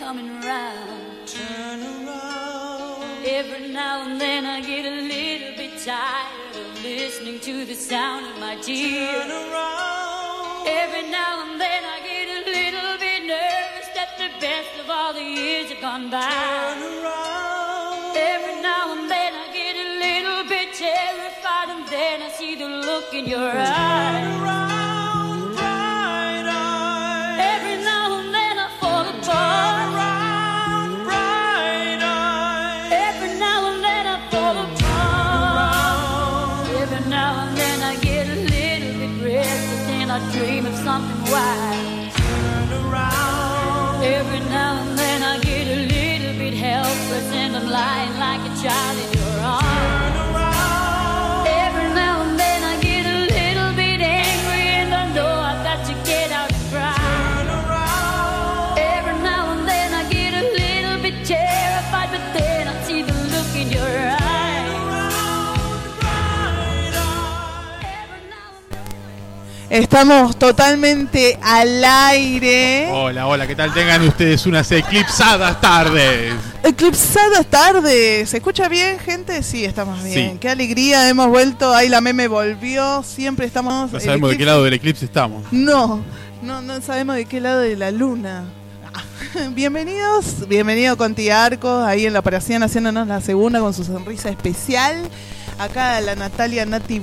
coming round. Turn around. Every now and then I get a little bit tired of listening to the sound of my tears. Turn around. Every now and then I get a little bit nervous that the best of all the years have gone by. Turn around. Every now and then I get a little bit terrified, and then I see the look in your eyes. Turn around, bright eyes. Every now and then I fall apart. Turn around, bright eyes. Every now and then I fall apart. Every now and then I get a little bit restless and I dream of something wild. Turn around. Every now and then I get a little bit helpless and I'm lying like a child in your arms. Turn around. Every now and then I get a little bit angry and I know I've got to get out and cry. Turn around. Every now and then I get a little bit terrified, but then I see the look in your eyes. Estamos totalmente al aire. Hola, hola, ¿qué tal? Tengan ustedes unas eclipsadas tardes. Eclipsadas tardes. ¿Se escucha bien, gente? Sí, estamos bien. Sí. Qué alegría, hemos vuelto. Ahí la meme volvió. Siempre estamos. No sabemos de qué lado del eclipse estamos. No sabemos de qué lado de la luna. Bienvenido Conti Arcos, ahí en la operación haciéndonos la segunda con su sonrisa especial. Acá la Natalia Nati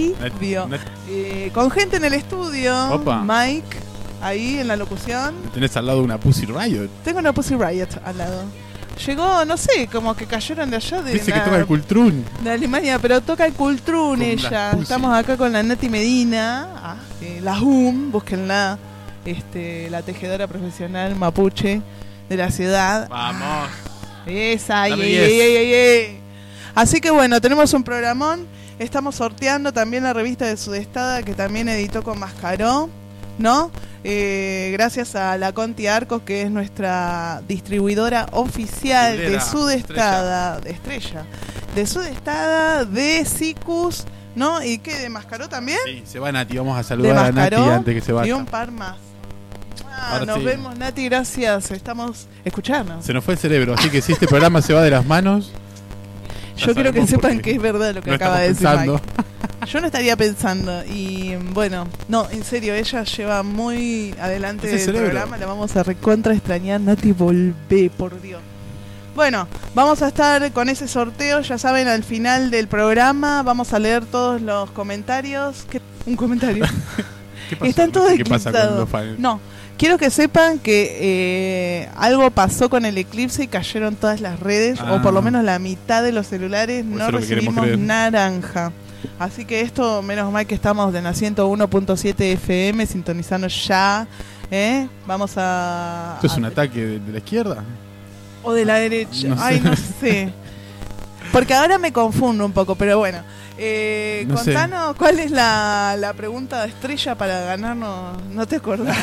V, con gente en el estudio. Opa. Mike, ahí en la locución. Tenés al lado una Pussy Riot. Tengo una Pussy Riot al lado. Llegó, no sé, como que cayeron de allá de Dice que toca el Kultrun. de Alemania, pero toca el Kultrun Con ella. las Estamos acá con la Nati Medina, la búsquenla, la tejedora profesional mapuche de la ciudad. Vamos. Esa, Dame ey. Así que bueno, tenemos un programón. Estamos sorteando también la revista de Sudestada, que también editó con Mascaró, ¿no? Gracias a la Conti Arcos, que es nuestra distribuidora oficial de Sudestada, de Sudestada, de Sicus, ¿no? ¿Y qué? ¿De Mascaró también? Sí, se va Nati, vamos a saludar a Nati antes que se vaya. Y un par más. Nos sí. vemos, Nati, gracias. Estamos escuchando. Se nos fue el cerebro, así que si este programa se va de las manos. Yo quiero que sepan que es verdad lo que acaba de decir pensando. Mike. Yo no estaría pensando. Y bueno, no, en serio, ella lleva muy adelante el programa. La vamos a recontra extrañar. Nati, volvé, por Dios. Bueno, vamos a estar con ese sorteo. Ya saben, al final del programa vamos a leer todos los comentarios. Un comentario. ¿Qué pasó? Están todos ¿Qué pasa con los fans? No. Quiero que sepan que algo pasó con el eclipse y cayeron todas las redes, o por lo menos la mitad de los celulares no recibimos naranja. Así que esto, menos mal que estamos en la 101.7 FM, sintonizando ya. Vamos a... ¿Esto es un ataque de la izquierda? O de la derecha. No sé. Porque ahora me confundo un poco, pero bueno. Contanos cuál es la pregunta estrella para ganarnos. ¿No te acordás?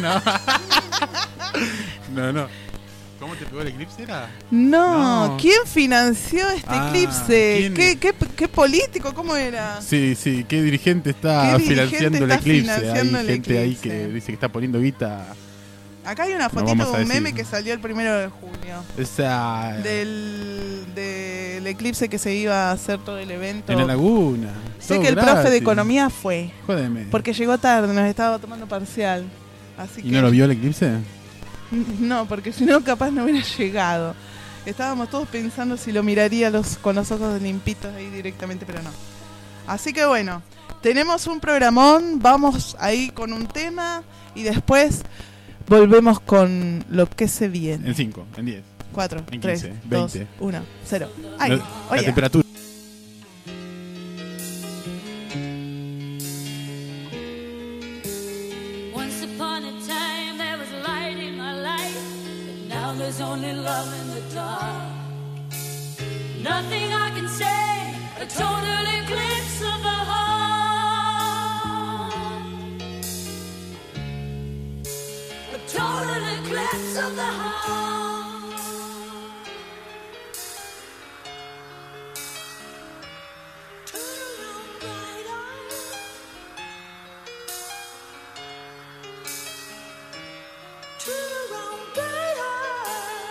No. ¿Cómo te pegó el eclipse? No. ¿Quién financió este eclipse? ¿Qué político? ¿Cómo era? Sí, ¿qué dirigente está financiando el eclipse? Hay gente ahí que dice que está poniendo guita. Acá hay una fotito de un meme que salió el 1 de junio. Esa... Del eclipse que se iba a hacer todo el evento. En la laguna. Sé que el profe de economía fue. Jódeme. Porque llegó tarde, nos estaba tomando parcial. ¿Y no lo vio el eclipse? No, porque si no capaz no hubiera llegado. Estábamos todos pensando si lo miraría con los ojos limpitos ahí directamente, pero no. Así que bueno, tenemos un programón, vamos ahí con un tema y después volvemos con lo que se viene. En 5, en 10. 4, en 3, 15, 2, 20. 1, 0. La temperatura. Once upon a time there was light in my life, but now there's only love in the dark. Nothing I can say, a total eclipse of the heart. A total eclipse of the heart. Turn around, bright eyes.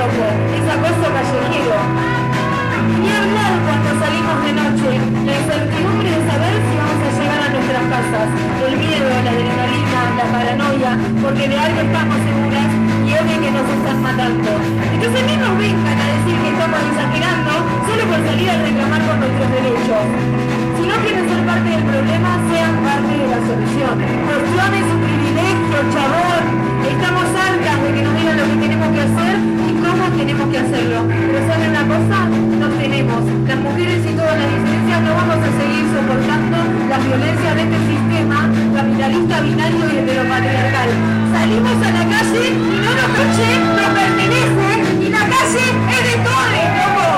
loco, es acoso callejero. Ni hablar cuando salimos de noche, la incertidumbre de saber si vamos a llegar a nuestras casas, el miedo, la adrenalina, la paranoia, porque de algo estamos seguras y obvio que nos están matando. Entonces ni nos vengan a decir que estamos exagerando solo por salir a reclamar por nuestros derechos. Si no quieren ser parte del problema, sean parte de la solución. Cuestionen su privilegio, chabón. Estamos hartas de que nos digan lo que tenemos que hacer y cómo tenemos que hacerlo. Pero ¿saben una cosa? Nos tenemos. Las mujeres y todas las disidencias no vamos a seguir soportando la violencia de este sistema capitalista, binario y heteropatriarcal. Salimos a la calle y no nos coche, nos pertenece y la calle es de todos, loco.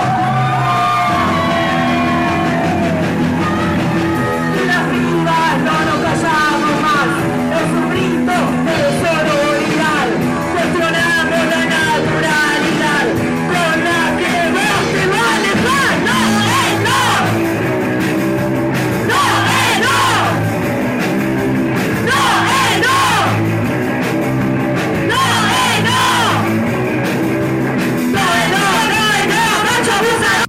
No nos callamos más, los sufritos de sororidad, cuestionamos la naturalidad, con la que vos te vas a alejar, no es no, no es no, no es no, no es no, no es no, no es no, macho abusador.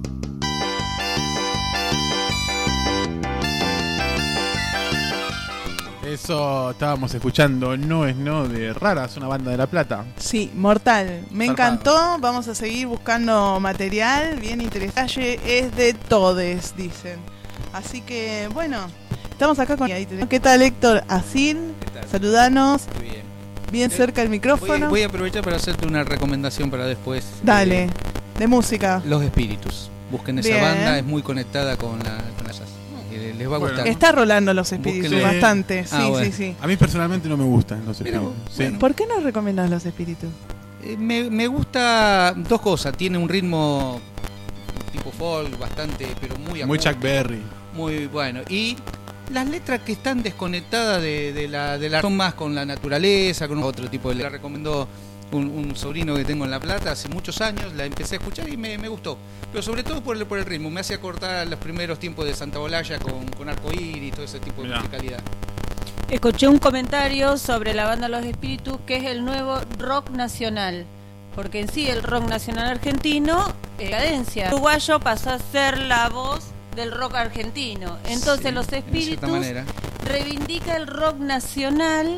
Eso estábamos escuchando, No es No, de Raras, una banda de La Plata. Sí, mortal. Me encantó. Vamos a seguir buscando material bien interesante. Es de todes, dicen. Así que, bueno, estamos acá con... ¿Qué tal, Héctor Asil? Saludanos. Muy bien. Bien cerca del micrófono. Voy a aprovechar para hacerte una recomendación para después. Dale, de música. Los Espíritus. Busquen esa banda, es muy conectada con la jazz. Les va a gustar. Está rolando Los Espíritus bastante. Sí, bueno. sí. A mí personalmente no me gustan Los Espíritus. Bueno. ¿Por qué no recomendás Los Espíritus? Me gusta dos cosas. Tiene un ritmo tipo folk bastante, pero muy Chuck Berry. Muy bueno. Y las letras que están desconectadas de la son más con la naturaleza, con otro tipo de letras. La recomendó un sobrino que tengo en La Plata hace muchos años, la empecé a escuchar y me gustó, pero sobre todo por el ritmo, me hacía cortar los primeros tiempos de Santa Olalla con Arcoíris y todo ese tipo de musicalidad. Escuché un comentario sobre la banda Los Espíritus, que es el nuevo rock nacional, porque en sí el rock nacional argentino cadencia. El uruguayo pasó a ser la voz del rock argentino, entonces sí, Los Espíritus reivindica el rock nacional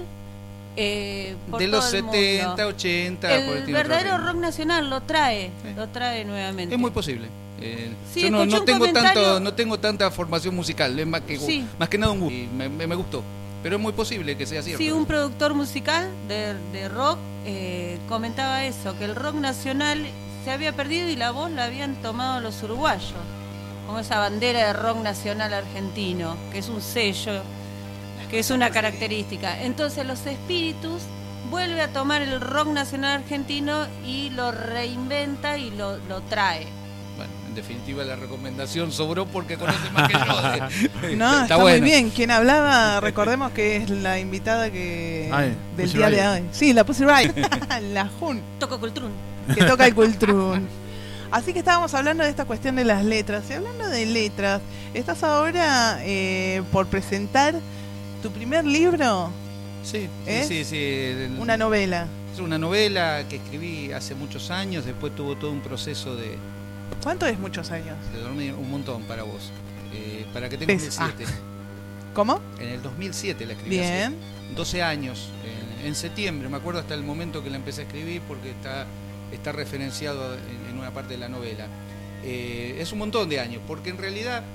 por de los 70, mundo. 80 el verdadero rock nacional lo trae nuevamente. Es muy posible. Sí, yo no tengo tanta formación musical, es más que nada un gusto. Y me gustó, pero es muy posible que sea cierto. Sí, un productor musical de rock comentaba eso, que el rock nacional se había perdido y la voz la habían tomado los uruguayos, como esa bandera de rock nacional argentino, que es un sello, que es una característica. Entonces Los Espíritus vuelve a tomar el rock nacional argentino y lo reinventa y lo trae. Bueno, en definitiva la recomendación sobró porque conoce más que yo. No, está bueno. Muy bien. Quien hablaba, recordemos que es la invitada del día de hoy. Sí, la Pussy Riot. La Jun. Toca Cultrún. Que toca el Cultrún. Así que estábamos hablando de esta cuestión de las letras. Y hablando de letras, estás ahora por presentar tu primer libro. Sí. Una novela. Es una novela que escribí hace muchos años, después tuvo todo un proceso de... ¿Cuánto es muchos años? De dormir un montón para vos. Para que tengas 2007. ¿Cómo? En el 2007 la escribí. Bien. Hace 12 años. En septiembre, me acuerdo hasta el momento que la empecé a escribir porque está referenciado en una parte de la novela. Es un montón de años, porque en realidad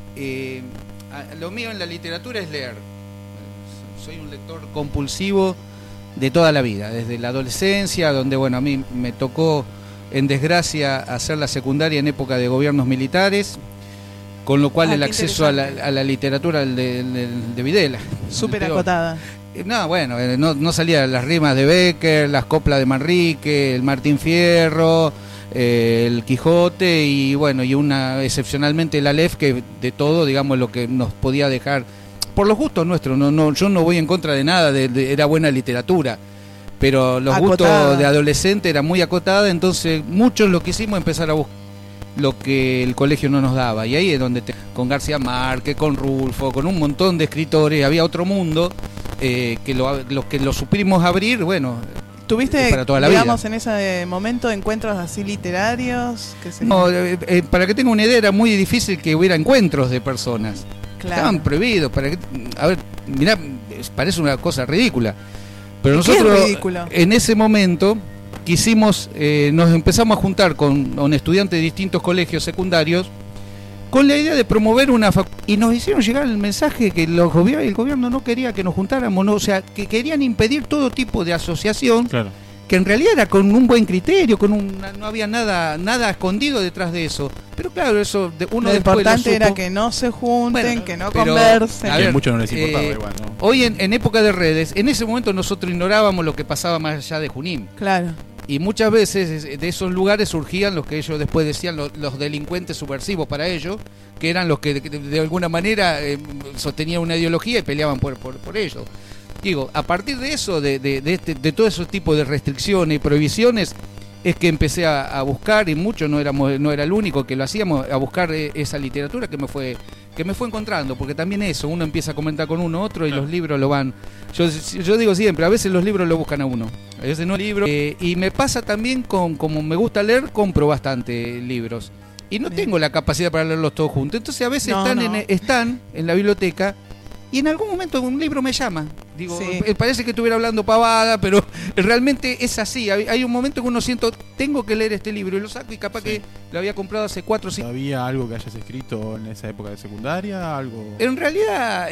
lo mío en la literatura es leer. Soy un lector compulsivo de toda la vida, desde la adolescencia, donde a mí me tocó en desgracia hacer la secundaria en época de gobiernos militares, con lo cual el acceso a la literatura de Videla. Súper acotada. No salía las rimas de Becker, las coplas de Manrique, el Martín Fierro, el Quijote y excepcionalmente el Aleph, que de todo, digamos, lo que nos podía dejar por los gustos nuestros. Yo no voy en contra de nada, era buena literatura, pero los gustos de adolescente eran muy acotados, entonces muchos lo que hicimos empezar a buscar lo que el colegio no nos daba, y ahí es donde con García Márquez, con Rulfo, con un montón de escritores, había otro mundo que lo supimos abrir, ¿Tuviste, para toda la digamos, vida. en ese momento encuentros así literarios? No, para que tenga una idea, era muy difícil que hubiera encuentros de personas. Claro. Estaban prohibidos. A ver, mirá, parece una cosa ridícula. Pero ¿Qué es nosotros, ridículo? en ese momento, quisimos, nos empezamos a juntar con estudiantes de distintos colegios secundarios con la idea de promover una y nos hicieron llegar el mensaje que el gobierno no quería que nos juntáramos, no, o sea, que querían impedir todo tipo de asociación, Claro. que en realidad era con un buen criterio, no había nada escondido detrás de eso. Pero claro, eso uno Lo después importante lo supo. era que no se junten, Bueno, que no pero, conversen. a Que ver, mucho no les importaba igual, ¿no? Hoy en época de redes, en ese momento nosotros ignorábamos lo que pasaba más allá de Junín. Claro. Y muchas veces de esos lugares surgían los que ellos después decían los delincuentes subversivos para ellos, que eran los que de alguna manera sostenían una ideología y peleaban por ellos. Digo, a partir de eso, de todo ese tipo de restricciones y prohibiciones, es que empecé a buscar, y mucho no era el único que lo hacíamos, a buscar esa literatura que me fue encontrando, porque también eso, uno empieza a comentar con uno otro y los libros lo van. Yo digo siempre, a veces los libros lo buscan a uno, a veces no libros. Y me pasa también como me gusta leer, compro bastante libros. Y no tengo la capacidad para leerlos todos juntos. Entonces a veces están en la biblioteca y en algún momento un libro me llama. Digo, parece que estuviera hablando pavada, pero realmente es así. Hay un momento que uno siento, tengo que leer este libro y lo saco y capaz que lo había comprado hace 4 o 5 años. ¿Había algo que hayas escrito en esa época de secundaria? ¿Algo? En realidad,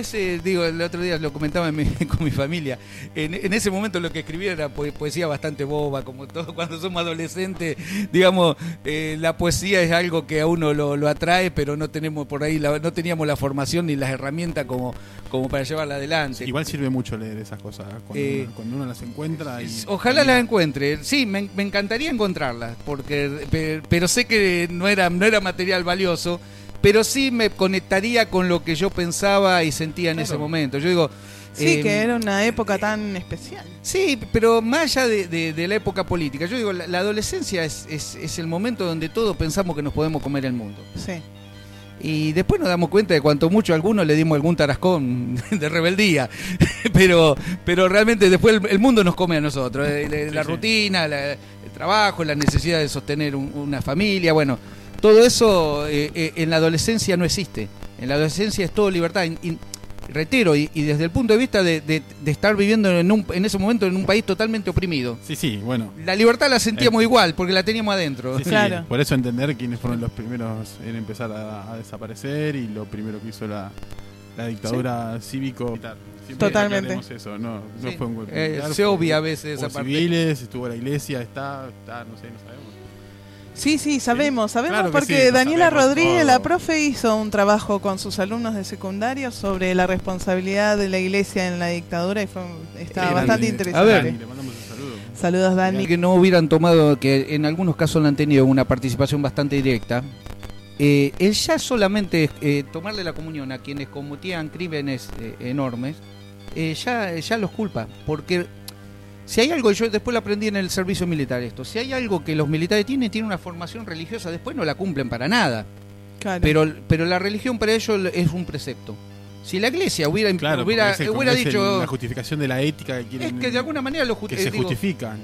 el otro día lo comentaba con mi familia, en ese momento lo que escribía era poesía bastante boba, como todo cuando somos adolescentes, digamos, la poesía es algo que a uno lo atrae, pero no tenemos por ahí, no teníamos la formación ni las herramientas como para llevarla adelante. Igual sirve mucho leer esas cosas cuando uno las encuentra. Ojalá las encuentre. Sí, me encantaría encontrarlas, pero sé que no era material valioso, pero sí me conectaría con lo que yo pensaba y sentía en ese momento. Yo digo, sí, que era una época tan especial. Sí, pero más allá de la época política, yo digo, la adolescencia es el momento donde todos pensamos que nos podemos comer el mundo. Sí. Y después nos damos cuenta de cuanto mucho a algunos le dimos algún tarascón de rebeldía, pero realmente después el mundo nos come a nosotros, la rutina, el trabajo, la necesidad de sostener una familia, bueno, todo eso en la adolescencia no existe. En la adolescencia es todo libertad. Reitero, y desde el punto de vista de estar viviendo en ese momento en un país totalmente oprimido. Sí, bueno. La libertad la sentíamos igual, porque la teníamos adentro. Sí, claro. Por eso entender quiénes fueron los primeros en empezar a desaparecer y lo primero que hizo la dictadura cívico-militar. Totalmente. Eso, no fue un golpe militar, se obvia a veces esa parte. Civiles, estuvo la iglesia, no sabemos. Sí, sabemos claro porque sí, Daniela Rodríguez, todo. la profe, hizo un trabajo con sus alumnos de secundario sobre la responsabilidad de la iglesia en la dictadura y estaba bastante interesante. A ver, le mandamos un saludo. Saludos, Dani. Que no hubieran tomado, que en algunos casos no han tenido una participación bastante directa, ya solamente tomarle la comunión a quienes cometían crímenes enormes, ya los culpa, porque si hay algo, yo después lo aprendí en el servicio militar si hay algo que los militares tienen una formación religiosa, después no la cumplen para nada. Claro. Pero la religión para ellos es un precepto. Si la iglesia hubiera dicho la justificación de la ética que quieren, es que de alguna manera se justifican.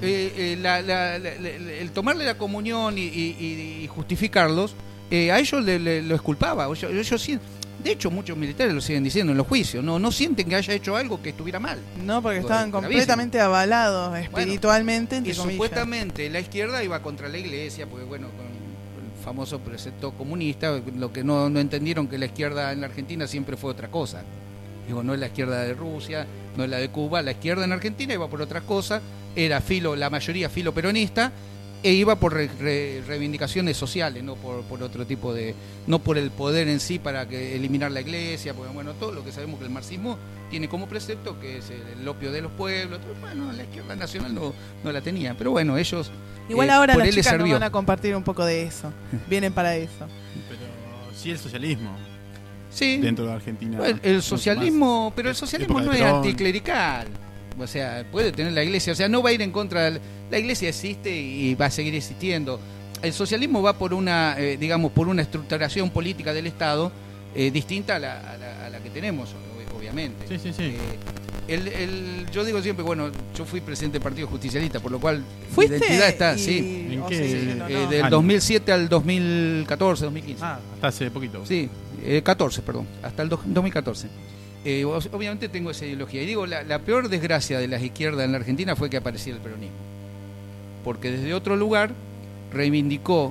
El tomarle la comunión y justificarlos, a ellos lo exculpaba. Ellos sí. De hecho, muchos militares lo siguen diciendo en los juicios. No sienten que haya hecho algo que estuviera mal. No, porque estaban completamente avalados espiritualmente. Y supuestamente la izquierda iba contra la iglesia, porque con el famoso precepto comunista, lo que no entendieron que la izquierda en la Argentina siempre fue otra cosa. No es la izquierda de Rusia, no es la de Cuba. La izquierda en Argentina iba por otras cosas, era la mayoría filo peronista, e iba por reivindicaciones sociales, no por otro tipo no por el poder en sí para eliminar la iglesia, porque todo lo que sabemos que el marxismo tiene como precepto, que es el opio de los pueblos. La izquierda nacional no la tenía, pero ellos igual ahora las chicas nos van a compartir un poco de eso, vienen para eso. Pero sí el socialismo. Sí. Dentro de Argentina. El socialismo, pero el socialismo no es anticlerical. O sea, puede tener la iglesia, o sea, no va a ir en contra de la iglesia, existe y va a seguir existiendo. El socialismo va por una estructuración política del Estado distinta a la que tenemos, obviamente. Sí. Yo digo siempre, bueno, yo fui presidente del Partido Justicialista, por lo cual ¿Fuiste? mi identidad está, Y- sí. ¿En o qué? sea, no, no. Del 2007 al 2014, 2015. Hasta hace poquito. Sí, 14, perdón, hasta el 2014. Obviamente tengo esa ideología. Y digo, la peor desgracia de las izquierdas en la Argentina fue que apareciera el peronismo. Porque desde otro lugar reivindicó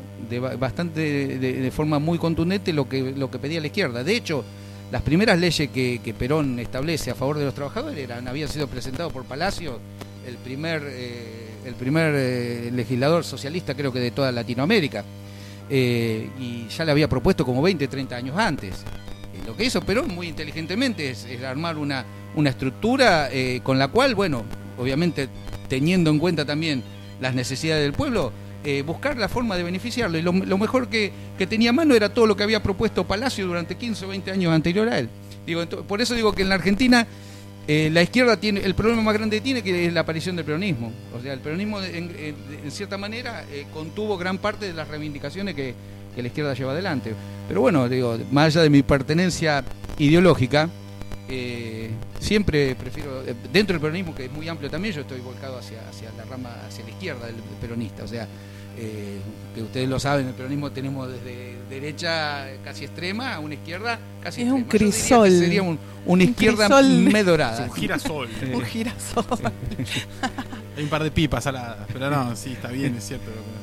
de forma muy contundente lo que pedía la izquierda. De hecho, las primeras leyes que Perón establece a favor de los trabajadores habían sido presentados por Palacio, el primer legislador socialista, creo que de toda Latinoamérica. Y ya le había propuesto como 20, 30 años antes. Lo que hizo Perón muy inteligentemente es armar una estructura con la cual, bueno, obviamente teniendo en cuenta también las necesidades del pueblo, buscar la forma de beneficiarlo. Y lo mejor que tenía a mano era todo lo que había propuesto Palacio durante 15 o 20 años anterior a él. Por eso digo que en la Argentina la izquierda tiene el problema más grande que tiene, que es la aparición del peronismo. O sea, el peronismo en cierta manera contuvo gran parte de las reivindicaciones que la izquierda lleva adelante. Pero bueno, digo, más allá de mi pertenencia ideológica, siempre prefiero, dentro del peronismo, que es muy amplio también, yo estoy volcado hacia la rama, hacia la izquierda del peronista. O sea, que ustedes lo saben, el peronismo tenemos desde derecha casi extrema a una izquierda casi es extrema. un crisol. Sería una izquierda medorada. Un girasol. Un girasol. Hay un par de pipas saladas, pero no, sí, está bien, es cierto lo que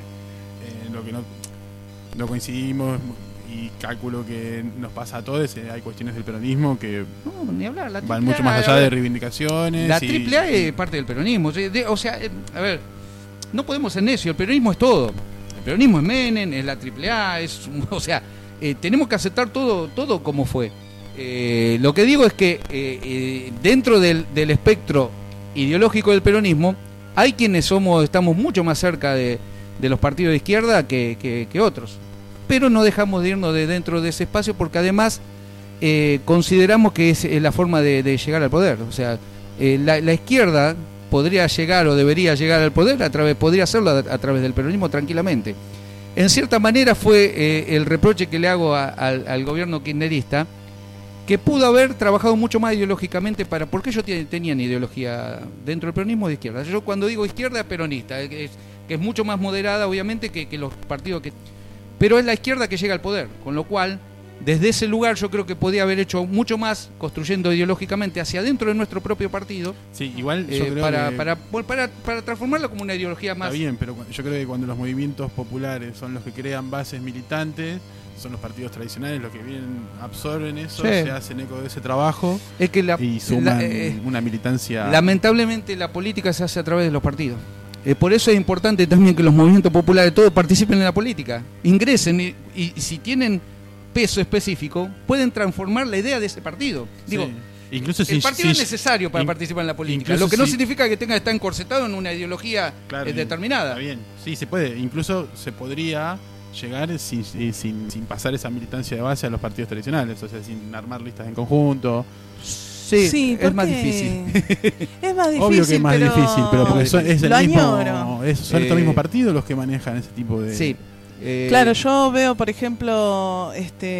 nos dice. Lo que no coincidimos y cálculo que nos pasa a todos, hay cuestiones del peronismo que No, ni hablar. La van AAA, mucho más allá de reivindicaciones. La AAA es parte del peronismo. O sea, a ver, no podemos ser necios, el peronismo es todo. El peronismo es Menem, es la AAA, o sea, tenemos que aceptar todo como fue. Lo que digo es que dentro del espectro ideológico del peronismo, hay quienes estamos mucho más cerca de los partidos de izquierda que otros. Pero no dejamos de irnos de dentro de ese espacio porque además consideramos que es la forma de llegar al poder. O sea, la izquierda podría llegar o debería llegar al poder podría hacerlo a través del peronismo tranquilamente. En cierta manera fue el reproche que le hago al gobierno kirchnerista, que pudo haber trabajado mucho más ideológicamente porque ellos tenían ideología dentro del peronismo de izquierda. Yo cuando digo izquierda, peronista, que es mucho más moderada obviamente que los partidos pero es la izquierda que llega al poder, con lo cual desde ese lugar yo creo que podía haber hecho mucho más construyendo ideológicamente hacia adentro de nuestro propio partido. Sí, igual yo creo para transformarlo como una ideología más. Está bien, pero yo creo que cuando los movimientos populares son los que crean bases militantes, son los partidos tradicionales los que vienen, absorben eso, Sí. se hacen eco de ese trabajo Es que y suman una militancia. lamentablemente la política se hace a través de los partidos. Por eso es importante también que los movimientos populares todos participen en la política, ingresen y si tienen peso específico pueden transformar la idea de ese partido. Sí. Digo, Incluso el partido es necesario para participar en la política, lo que no significa que tenga que estar encorsetado en una ideología determinada. Está bien, sí, se puede. Incluso se podría llegar sin pasar esa militancia de base a los partidos tradicionales, o sea, sin armar listas en conjunto. Sí, es más difícil. Es más difícil. Obvio que es más difícil, pero porque es el lo mismo, añoro. son estos mismos partidos los que manejan ese tipo de. Sí. Claro, yo veo, por ejemplo,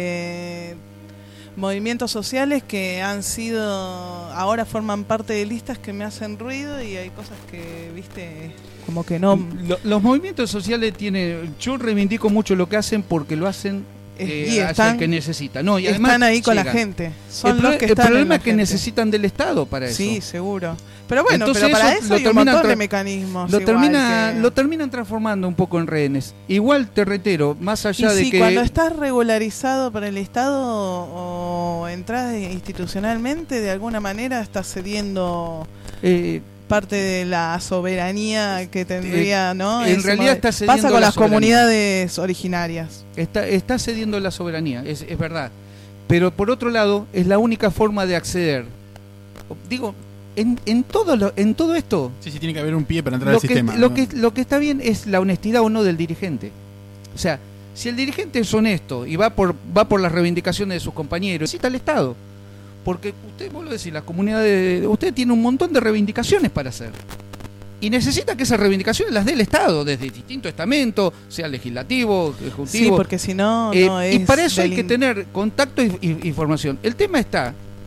movimientos sociales que ahora forman parte de listas que me hacen ruido y hay cosas que, viste, como que no. Los movimientos sociales yo reivindico mucho lo que hacen porque lo hacen hacia el que necesita. No, y además están ahí con llegan. la gente. Son El los que están problema en la es que gente. necesitan del Estado para eso. Sí, seguro. Pero bueno, Entonces pero para eso eso hay un montón de mecanismos. Lo terminan transformando un poco en rehenes. Igual te reitero, más allá de que cuando estás regularizado para el Estado o entras institucionalmente, de alguna manera estás cediendo parte de la soberanía que tendría, ¿no? En realidad está cediendo pasa con la las soberanía. comunidades originarias. Está cediendo la soberanía, es verdad. Pero por otro lado, es la única forma de acceder. Digo, en todo esto. Sí, tiene que haber un pie para entrar al sistema. Lo que está bien es la honestidad o no del dirigente. O sea, si el dirigente es honesto y va por las reivindicaciones de sus compañeros, necesita el Estado. Porque usted, vos lo decís, las comunidades, usted tiene un montón de reivindicaciones para hacer. Y necesita que esas reivindicaciones las dé el Estado, desde distintos estamentos, sea legislativo, ejecutivo. Sí, porque si no, no es. Y para eso hay que tener contacto y formación. El tema está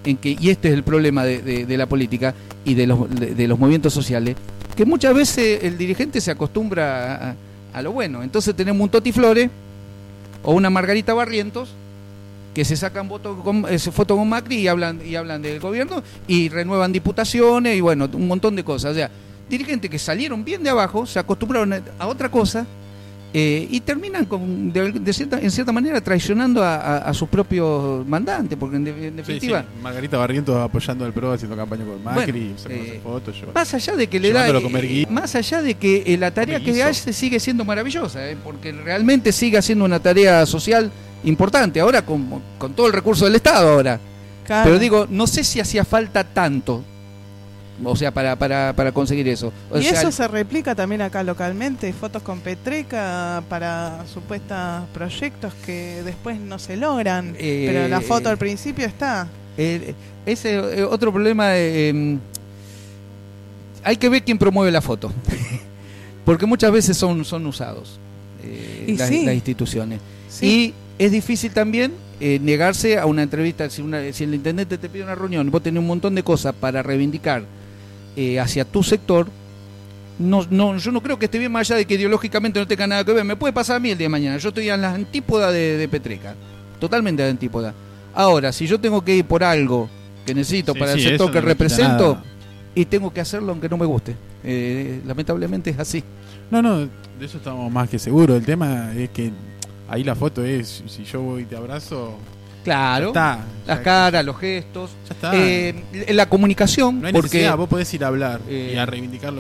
en que, y este es el problema de la política y de los movimientos sociales, que muchas veces el dirigente se acostumbra a lo bueno. Entonces tenemos un Toti Flores o una Margarita Barrientos que se sacan fotos con Macri y hablan del gobierno y renuevan diputaciones y bueno, un montón de cosas. O sea, dirigentes que salieron bien de abajo, se acostumbraron a otra cosa y terminan en cierta manera traicionando a sus propios mandantes, porque en definitiva... Sí. Margarita Barrientos apoyando al PRO, haciendo campaña con Macri, bueno, fotos, más allá de que más allá de que la tarea que hace sigue siendo maravillosa, porque realmente sigue haciendo una tarea social importante, ahora con todo el recurso del Estado ahora. Claro. Pero digo, no sé si hacía falta tanto, o sea, para conseguir eso. Y eso se replica también acá localmente, fotos con Petreca para supuestos proyectos que después no se logran, pero la foto al principio está. Ese otro problema, hay que ver quién promueve la foto, porque muchas veces son usados las instituciones. Sí. Y es difícil también negarse a una entrevista. Si el intendente te pide una reunión, vos tenés un montón de cosas para reivindicar hacia tu sector. Yo no creo que esté bien, más allá de que ideológicamente no tenga nada que ver. Me puede pasar a mí el día de mañana. Yo estoy en las antípodas de Petreca, totalmente de antípoda. Ahora, si yo tengo que ir por algo que necesito para el sector que represento, y tengo que hacerlo aunque no me guste, lamentablemente es así. No, de eso estamos más que seguros. El tema es que ahí la foto es, si yo voy y te abrazo... Claro, las caras, los gestos, ya está. La comunicación. No hay porque necesidad, vos podés ir a hablar y a reivindicarlo.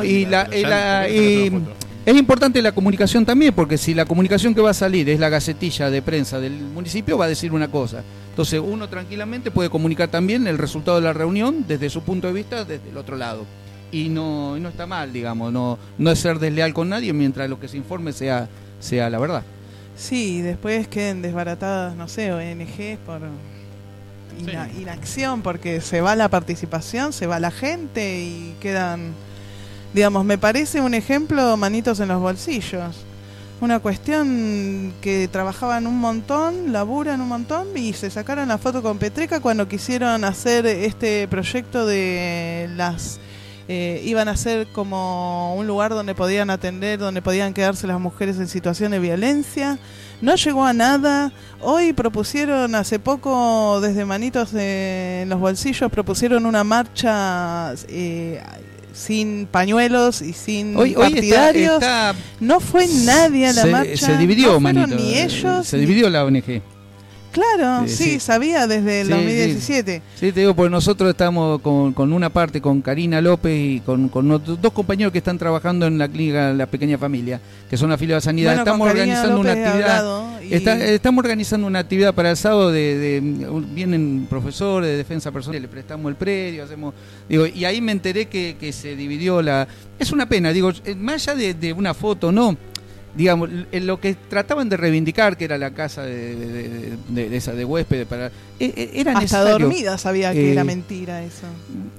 Es importante la comunicación también, porque si la comunicación que va a salir es la gacetilla de prensa del municipio, va a decir una cosa. Entonces uno tranquilamente puede comunicar también el resultado de la reunión desde su punto de vista, desde el otro lado. Y no está mal, digamos, no es ser desleal con nadie mientras lo que se informe sea la verdad. Sí, después queden desbaratadas, no sé, ONGs por inacción, porque se va la participación, se va la gente y quedan, digamos, me parece un ejemplo, manitos en los bolsillos. Una cuestión que trabajaban un montón, laburan un montón y se sacaron la foto con Petreca cuando quisieron hacer este proyecto de las... iban a ser como un lugar donde podían atender, donde podían quedarse las mujeres en situación de violencia. No llegó a nada. Hoy propusieron, hace poco, desde Manitos en los Bolsillos, propusieron una marcha sin pañuelos y sin partidarios. No fue nadie a la marcha. Se dividió, no Manitos. Ni ellos. Se dividió la ONG. Claro, sí, sabía desde el 2017. Sí, te digo, porque nosotros estamos con una parte, con Karina López y con dos compañeros que están trabajando en la clínica La Pequeña Familia, que son afiliados a Sanidad. Estamos organizando una actividad. Estamos organizando una actividad para el sábado vienen profesores de defensa personal, le prestamos el predio, y ahí me enteré que se dividió es una pena, digo, más allá de una foto, no. Digamos, en lo que trataban de reivindicar, que era la casa de huéspedes, era hasta necesario. Dormida sabía que era mentira eso.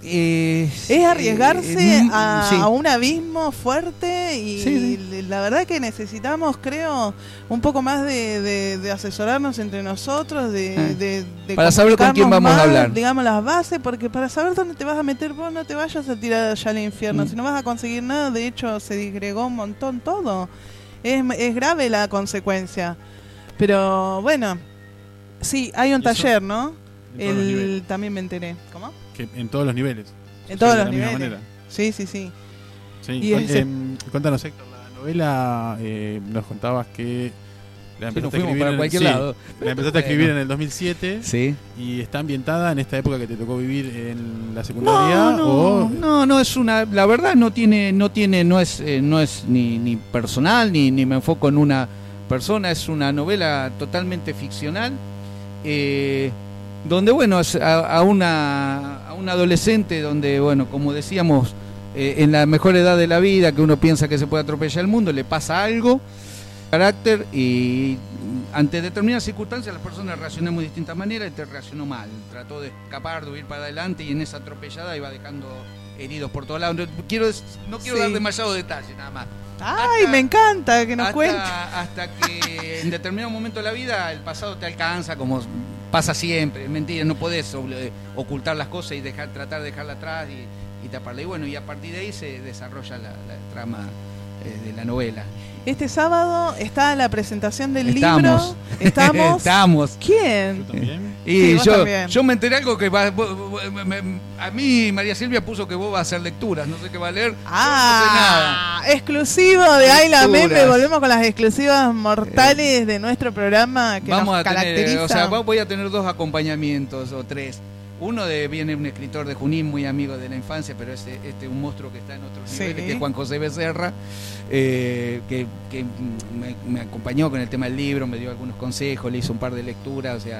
Es arriesgarse a un abismo fuerte y la verdad que necesitamos, creo, un poco más de asesorarnos entre nosotros, de para saber con quién vamos a hablar. Digamos las bases, porque para saber dónde te vas a meter vos, no te vayas a tirar allá al infierno, si no vas a conseguir nada. De hecho, se disgregó un montón todo. Es grave la consecuencia. Pero bueno, sí, hay un taller, ¿no? También me enteré. ¿Cómo? Que en todos los niveles. En todos los niveles. Sí. Contanos, Héctor, la novela nos contabas que la empezaste la empezaste a escribir en el 2007. Sí. Y está ambientada en esta época que te tocó vivir en la secundaria. No, es la verdad no es ni personal ni me enfoco en una persona, es una novela totalmente ficcional, donde bueno, es a un adolescente donde, bueno, como decíamos, en la mejor edad de la vida, que uno piensa que se puede atropellar el mundo, le pasa algo, carácter, y ante determinadas circunstancias las personas reaccionan de distintas maneras. Este reaccionó mal, trató de escapar, de huir para adelante, y en esa atropellada iba dejando heridos por todos lados. No quiero dar demasiado detalle, nada más. Me encanta que nos cuentes. Hasta que en determinado momento de la vida el pasado te alcanza, como pasa siempre, mentira, no podés ocultar las cosas y tratar de dejarla atrás y taparla. Y bueno, y a partir de ahí se desarrolla la trama de la novela. Este sábado está la presentación del Estamos. libro. ¿Estamos? Estamos. ¿Quién? Yo también. Y Sí, vos yo también. me enteré algo que a mí María Silvia puso que vos vas a hacer lecturas, no sé qué va a leer. Yo no sé nada. Exclusivo de Ayla Lecturas. Meme. Volvemos con las exclusivas mortales de nuestro programa que Vamos nos a tener, caracteriza. o sea, voy a tener 2 acompañamientos o 3. Uno viene un escritor de Junín, muy amigo de la infancia, pero un monstruo que está en otros Sí. niveles, que es Juan José Becerra, que me acompañó con el tema del libro, me dio algunos consejos, le hizo un par de lecturas, o sea,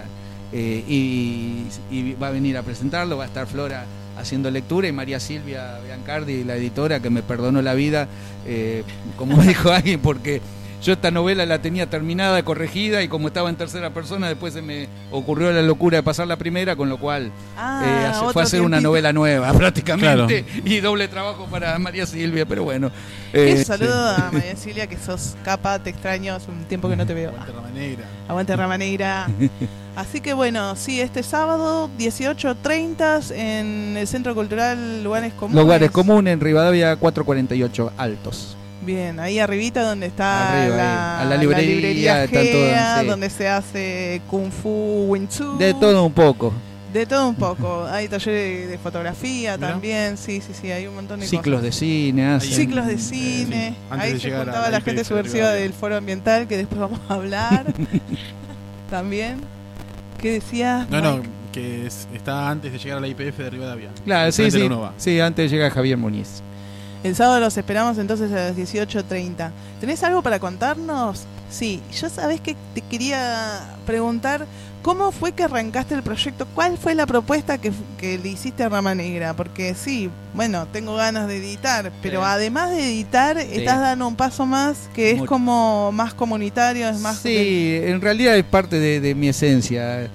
y va a venir a presentarlo, va a estar Flora haciendo lectura y María Silvia Biancardi, la editora, que me perdonó la vida, como dijo alguien, porque yo esta novela la tenía terminada, corregida, y como estaba en tercera persona, después se me ocurrió la locura de pasar la primera, con lo cual otro fue a hacer una tiempito. novela nueva prácticamente, y doble trabajo para María Silvia, pero bueno. Un saludo a María Silvia, que sos capa, te extraño, hace un tiempo que no te veo. Aguante Rama Negra. Aguante Rama Negra. Así que bueno, sí, este sábado 18:30 en el Centro Cultural Lugares Comunes. Lugares Comunes, en Rivadavia 448, Altos. Bien, ahí arribita donde está Arriba, ahí, a la librería, están Gea, todos, sí. donde se hace Kung Fu, Wing Tsun. De todo un poco. De todo un poco. Hay talleres de fotografía Mirá. también, sí, hay un montón de Ciclos de cine, Ahí ciclos de cine. sí, antes Ahí de se llegar a juntaba la la gente IPF de subversiva Rivadavia. del Foro Ambiental, que después vamos a hablar. También. ¿Qué decías? No, Mike? que está antes de llegar a la IPF de Rivadavia. Claro, sí, Enfrente de sí. la UNOVA. Sí, antes llega Javier Muñiz. El sábado los esperamos entonces a las 18:30. ¿Tenés algo para contarnos? Sí, yo sabés que te quería preguntar, ¿cómo fue que arrancaste el proyecto? ¿Cuál fue la propuesta que le hiciste a Rama Negra? Porque sí, bueno, tengo ganas de editar, pero Sí. además de editar, estás dando un paso más que es Mucho. como más comunitario, es más... Sí, en realidad es parte de mi esencia.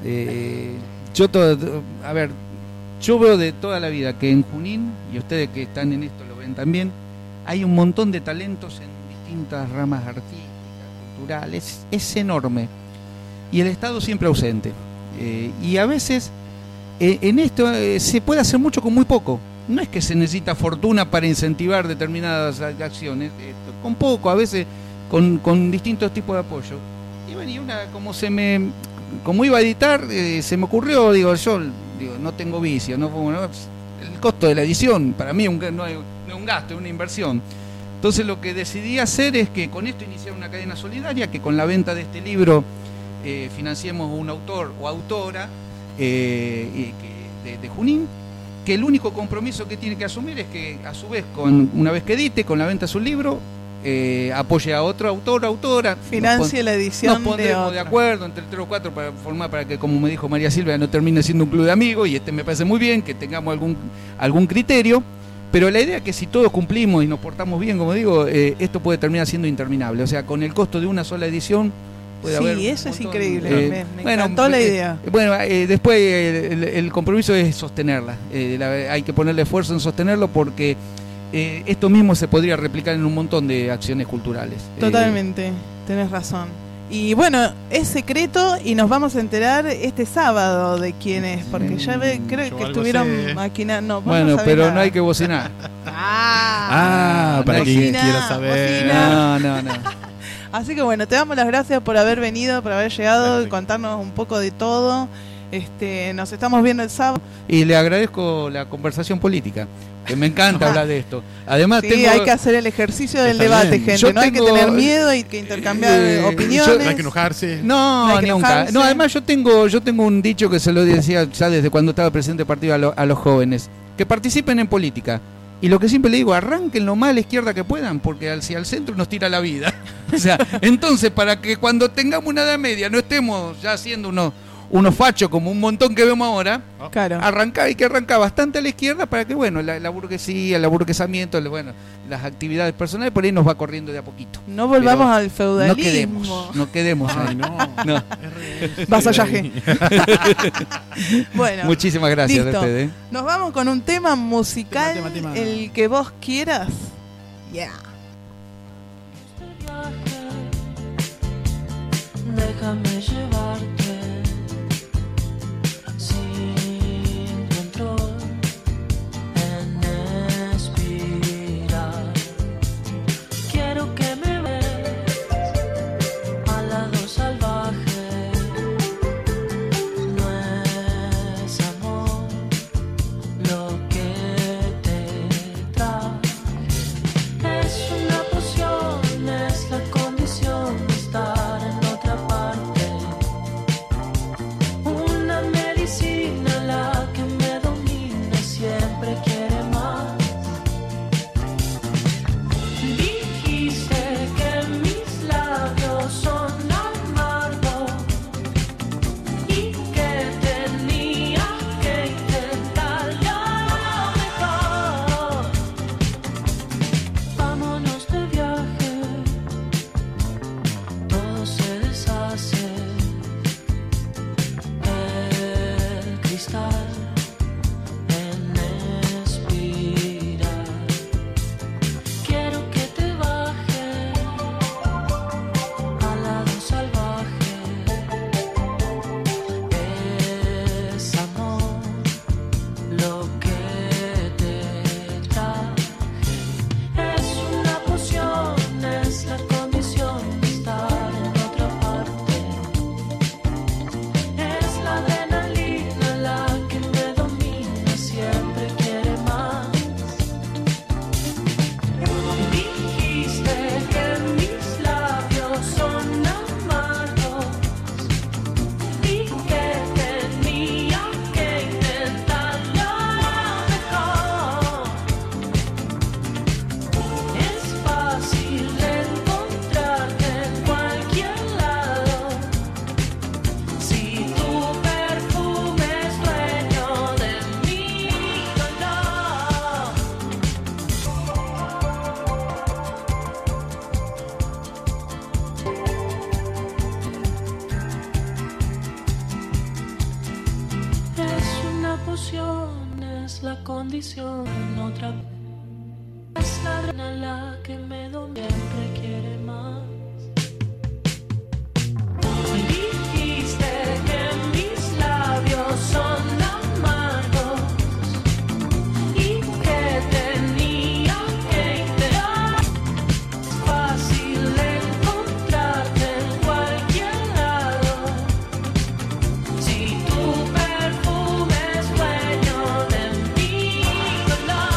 Yo veo de toda la vida que en Junín, y ustedes que están en esto lo ven también, hay un montón de talentos en distintas ramas artísticas, culturales, es enorme. Y el Estado siempre ausente. Y a veces en esto se puede hacer mucho con muy poco. No es que se necesita fortuna para incentivar determinadas acciones, con poco, a veces con distintos tipos de apoyo. Y bueno, como iba a editar, se me ocurrió, yo no tengo vicio, el costo de la edición para mí no es un gasto, es una inversión. Entonces lo que decidí hacer es que con esto iniciar una cadena solidaria, que con la venta de este libro financiemos un autor o autora de Junín, que el único compromiso que tiene que asumir es que a su vez, una vez que edite, con la venta de su libro, apoye a otro autor o autora, Financie la edición nos pondremos de acuerdo entre 3 o 4 para que, como me dijo María Silvia, no termine siendo un club de amigos, y me parece muy bien que tengamos algún criterio, pero la idea es que si todos cumplimos y nos portamos bien, como digo, esto puede terminar siendo interminable, o sea, con el costo de una sola edición puede haber Sí, eso un es montón, increíble, me encantó la idea. Después el compromiso es sostenerla, hay que ponerle esfuerzo en sostenerlo, porque esto mismo se podría replicar en un montón de acciones culturales. Totalmente, tenés razón. Y bueno, es secreto y nos vamos a enterar este sábado de quién es, porque ya creo yo que algo estuvieron sé. maquinando. No, vos Bueno, no sabés pero nada. no hay que bocinar. Para no, quien bocina, quiera saber. bocina. No. Así que bueno, te damos las gracias por haber venido, por haber llegado y Perfecto. contarnos un poco de todo. Nos estamos viendo el sábado. Y le agradezco la conversación política, que me encanta hablar de esto. Además, Sí, hay que hacer el ejercicio del Está debate, bien. gente. Yo No hay que tengo- tener miedo, hay que intercambiar opiniones. No hay que enojarse. No, No hay que nunca. enojarse. No, además yo tengo un dicho que se lo decía ya desde cuando estaba presidente del partido a los jóvenes, que participen en política. Y lo que siempre le digo, arranquen lo más a la izquierda que puedan, porque si al centro nos tira la vida. O sea, entonces para que cuando tengamos una edad media no estemos ya haciendo unos fachos como un montón que vemos ahora, Claro. hay que arrancar bastante a la izquierda para que, bueno, la burguesía, el aburguesamiento, las actividades personales por ahí nos va corriendo de a poquito. No volvamos Pero al feudalismo. No quedemos Ay, ahí. no. No. Vasallaje. Bueno, Muchísimas gracias listo. a ustedes. Nos vamos con un tema musical, Tema. el que vos quieras. Yeah. Déjame llevarte es la condición, otra es la arena la que me domina, siempre quiere más. Dijiste que mis labios son amargos y que tenía que intentar. Es fácil encontrarte en cualquier lado. Si tu perfume es dueño de mi dolor.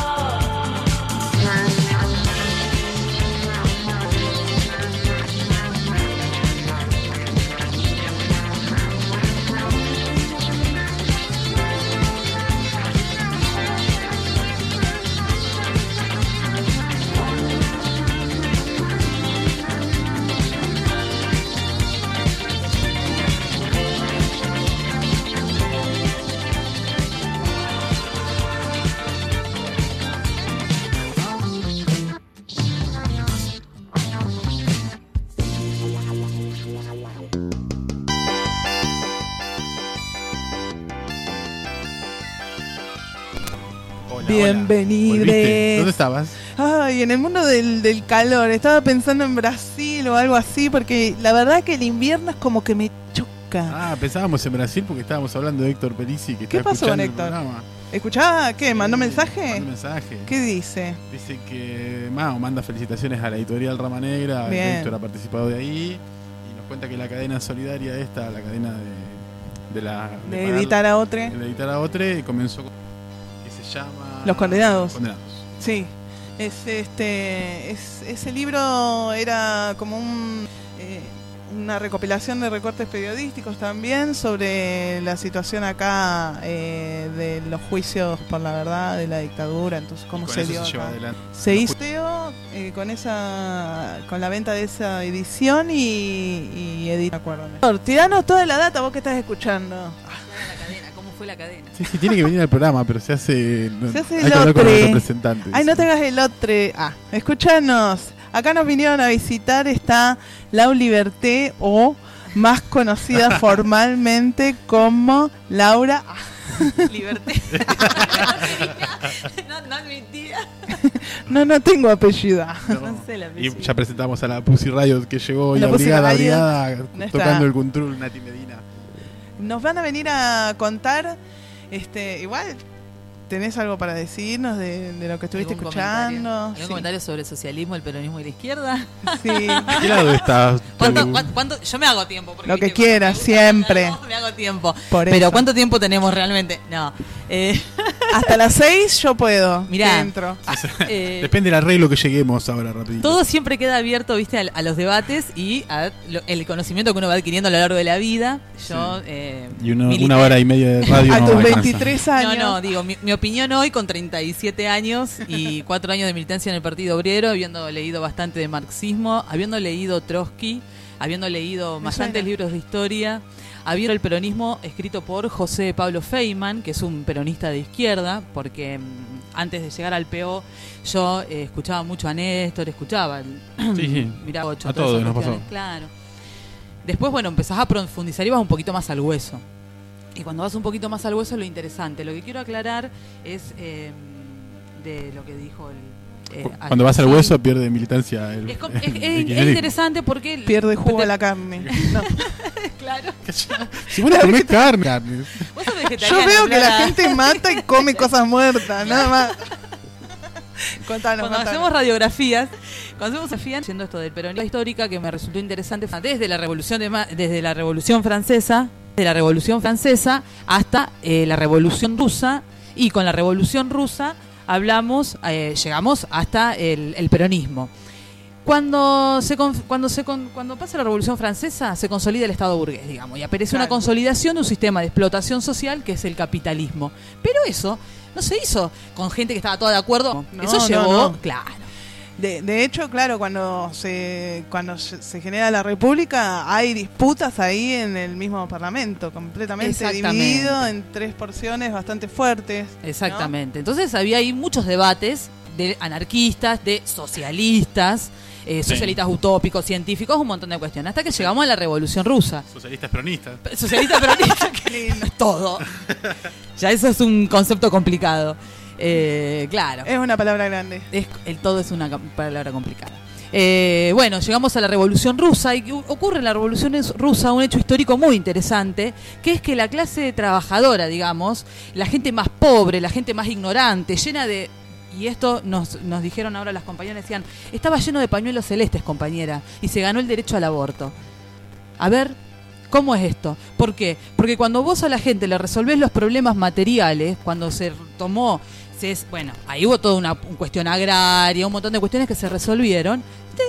Hola, Bienvenido. ¿Volviste? ¿Dónde estabas? Ay, en el mundo del calor. Estaba pensando en Brasil o algo así, porque la verdad que el invierno es como que me choca. Pensábamos en Brasil porque estábamos hablando de Héctor Pelisi. Que ¿Qué está pasó con escuchando el Héctor? programa. ¿Escuchaba? ¿Qué? ¿Mandó mensaje? Mandó mensaje. ¿Qué dice? Dice que manda felicitaciones a la editorial Rama Negra. Bien. Héctor ha participado de ahí. Y nos cuenta que la cadena solidaria esta, la cadena de De editar a otro. De editar a otro, comenzó con que se llama Los Condenados. Condenados. Sí. Ese libro era como una recopilación de recortes periodísticos también sobre la situación acá de los juicios por la verdad de la dictadura, entonces cómo Con se eso dio se lleva acá. adelante. Se hizo con la venta de esa edición y edita, acuérdame. Tiranos toda la data, vos que estás escuchando. La cadena, ¿cómo fue la cadena? Sí, tiene que venir al programa, pero se hace. Se hace hay el que hablar con otro. el representante. Ay, no te hagas el otro. Escúchanos. Acá nos vinieron a visitar, está Lau Liberté, o más conocida formalmente como Laura. Liberté. No admitía. No tengo apellido. No sé la Y apellido. ya presentamos a la Pussy Riot que llegó y La la Pussy brigada, Riot. Nuestra- tocando el control, Nati Medina. Nos van a venir a contar, igual tenés algo para decirnos de lo que estuviste ¿Algún escuchando. ¿Algún comentario sobre el socialismo, el peronismo y la izquierda? Sí. ¿De qué lado estás? ¿Cuánto? Yo me hago tiempo. Porque, Lo que viste, quieras, cuando me gusta siempre. hablar, me hago tiempo. Por Pero eso. ¿cuánto tiempo tenemos realmente? No. Hasta las 6 yo puedo. Mirá. Dentro. Depende del arreglo que lleguemos ahora, rapidito. Todo siempre queda abierto, viste, a los debates y el conocimiento que uno va adquiriendo a lo largo de la vida. Yo Y una milité. hora y media de radio A no tus alcanza. 23 años. No, digo, mi opinión hoy con 37 años y 4 años de militancia en el Partido Obrero, habiendo leído bastante de marxismo, habiendo leído Trotsky, habiendo leído Me bastantes suena. libros de historia, habiendo el peronismo escrito por José Pablo Feynman, que es un peronista de izquierda, porque antes de llegar al PO yo escuchaba mucho a Néstor, Sí. miraba A todos nos pasó. Claro. Después, bueno, empezás a profundizar y vas un poquito más al hueso. Y cuando vas un poquito más al hueso es lo interesante. Lo que quiero aclarar es de lo que dijo Cuando vas al Alfonsín. hueso pierde militancia. El Es kirchnerismo. interesante porque... Pierde jugo a la carne. No. Claro. Si vos no comés carne. Vos sos Yo vegetariana, veo que la Clara. gente mata y come cosas muertas, nada más. Contanos, Cuando hacemos radiografías, haciendo esto del peronismo histórica, que me resultó interesante desde la Revolución Francesa, hasta la Revolución Rusa, y con la Revolución Rusa llegamos hasta el peronismo. Cuando pasa la Revolución Francesa, se consolida el Estado burgués, digamos, y aparece una Claro. consolidación de un sistema de explotación social que es el capitalismo. Pero eso no se hizo con gente que estaba toda de acuerdo. No, Eso no, llevó, no. claro. De hecho, claro, cuando se genera la República, hay disputas ahí en el mismo Parlamento, completamente Exactamente. dividido en 3 porciones bastante fuertes. ¿no? Exactamente. Entonces había ahí muchos debates de anarquistas, de socialistas, socialistas utópicos, científicos, un montón de cuestiones, hasta que llegamos a la Revolución Rusa. Socialistas peronistas. Socialistas peronistas, que es todo. Ya eso es un concepto complicado. Claro. Es una palabra grande. El todo es una palabra complicada. Bueno, llegamos a la Revolución Rusa y ocurre en la Revolución Rusa un hecho histórico muy interesante, que es que la clase trabajadora, digamos, la gente más pobre, la gente más ignorante, llena de... Y esto nos dijeron ahora las compañeras, decían, estaba lleno de pañuelos celestes, compañera, y se ganó el derecho al aborto. A ver, ¿cómo es esto? ¿Por qué? Porque cuando vos a la gente le resolvés los problemas materiales, cuando se tomó... Bueno, ahí hubo toda una cuestión agraria, un montón de cuestiones que se resolvieron.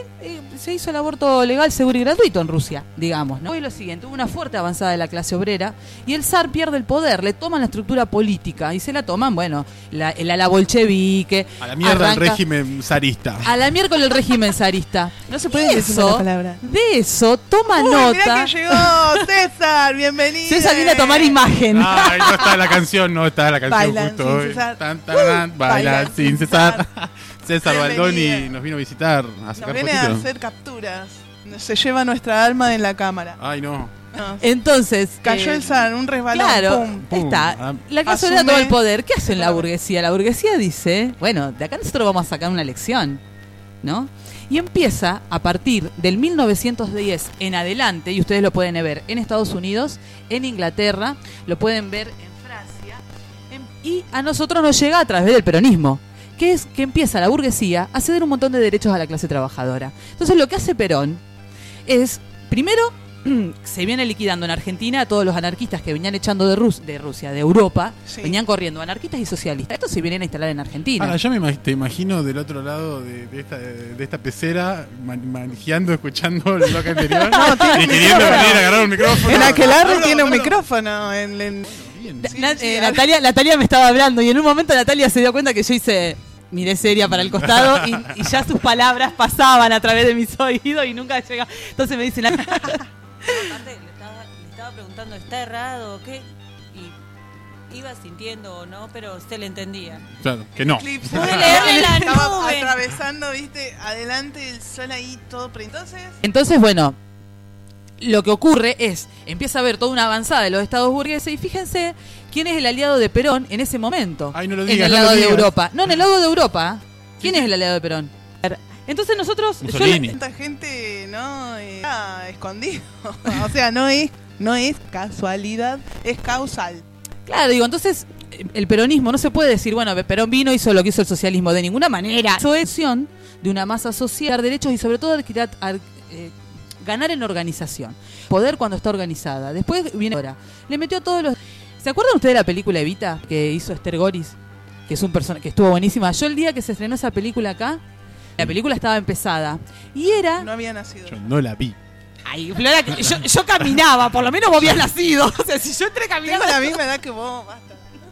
Se hizo el aborto legal, seguro y gratuito en Rusia, digamos, ¿no? Y lo siguiente, hubo una fuerte avanzada de la clase obrera y el zar pierde el poder, le toman la estructura política y se la toman, bueno, el ala bolchevique. A la mierda el régimen zarista. A la miércoles el régimen zarista. No se puede decir una palabra. De eso, toma nota. Mirá que llegó César, bienvenido. César viene a tomar imagen. Ay, no está la canción, Bailan justo sin hoy. cesar. Bailan sin cesar. César Bienvenida. Baldoni nos vino a visitar, a sacar Nos viene a fotitos. hacer capturas. Se lleva nuestra alma en la cámara. Ay, no. No. Entonces Cayó el zar, un resbalón. Claro, Pum. ahí está. Ah, La clase asume- obrera toma el poder. ¿Qué hace en la burguesía? La burguesía dice, bueno, de acá nosotros vamos a sacar una lección, ¿no? Y empieza a partir del 1910 en adelante, y ustedes lo pueden ver en Estados Unidos, en Inglaterra, lo pueden ver en Francia, y a nosotros nos llega a través del peronismo, que es que empieza la burguesía a ceder un montón de derechos a la clase trabajadora. Entonces lo que hace Perón es, primero, se viene liquidando en Argentina a todos los anarquistas que venían echando de Rusia, de Europa, Sí. venían corriendo, anarquistas y socialistas. Estos se vienen a instalar en Argentina. Ahora, yo te imagino del otro lado de esta pecera, manejando, escuchando el bloque anterior. No, tiene y un queriendo micrófono. venir a agarrar un micrófono. En aquelarre Habla, tiene un habla. micrófono. Bien. Natalia me estaba hablando y en un momento Natalia se dio cuenta que yo miré seria para el costado y ya sus palabras pasaban a través de mis oídos y nunca llegaban. Entonces me dicen, Aparte, le estaba preguntando, ¿está errado o qué? Y iba sintiendo o no, pero se le entendía. Claro, que no. Eclipse. Pude leerle la Estaba nube. atravesando, viste, adelante el sol ahí, todo. Pero Entonces, bueno, lo que ocurre es, empieza a haber toda una avanzada de los estados burgueses y fíjense quién es el aliado de Perón en ese momento. Ay, no lo en digas, el no lado lo de digas. Europa. No, en el lado de Europa. ¿Quién es el aliado de Perón? Entonces nosotros... Mussolini. tanta gente, ¿no? Está escondido. O sea, no es casualidad, es causal. Claro, digo, entonces el peronismo no se puede decir, bueno, Perón vino y hizo lo que hizo el socialismo, de ninguna manera. Eso es acción de una masa social, derechos y sobre todo ganar en organización. Poder cuando está organizada. Después viene ahora. Le metió a todos los... ¿Se acuerdan ustedes de la película Evita que hizo Esther Goris? Que es un personaje que estuvo buenísima. Yo el día que se estrenó esa película acá, la película estaba empezada. Y era... No había nacido. Yo no la vi. Ay, Flora, yo caminaba, por lo menos vos habías nacido. O sea, si yo entré Tengo caminando... la misma edad que vos, basta.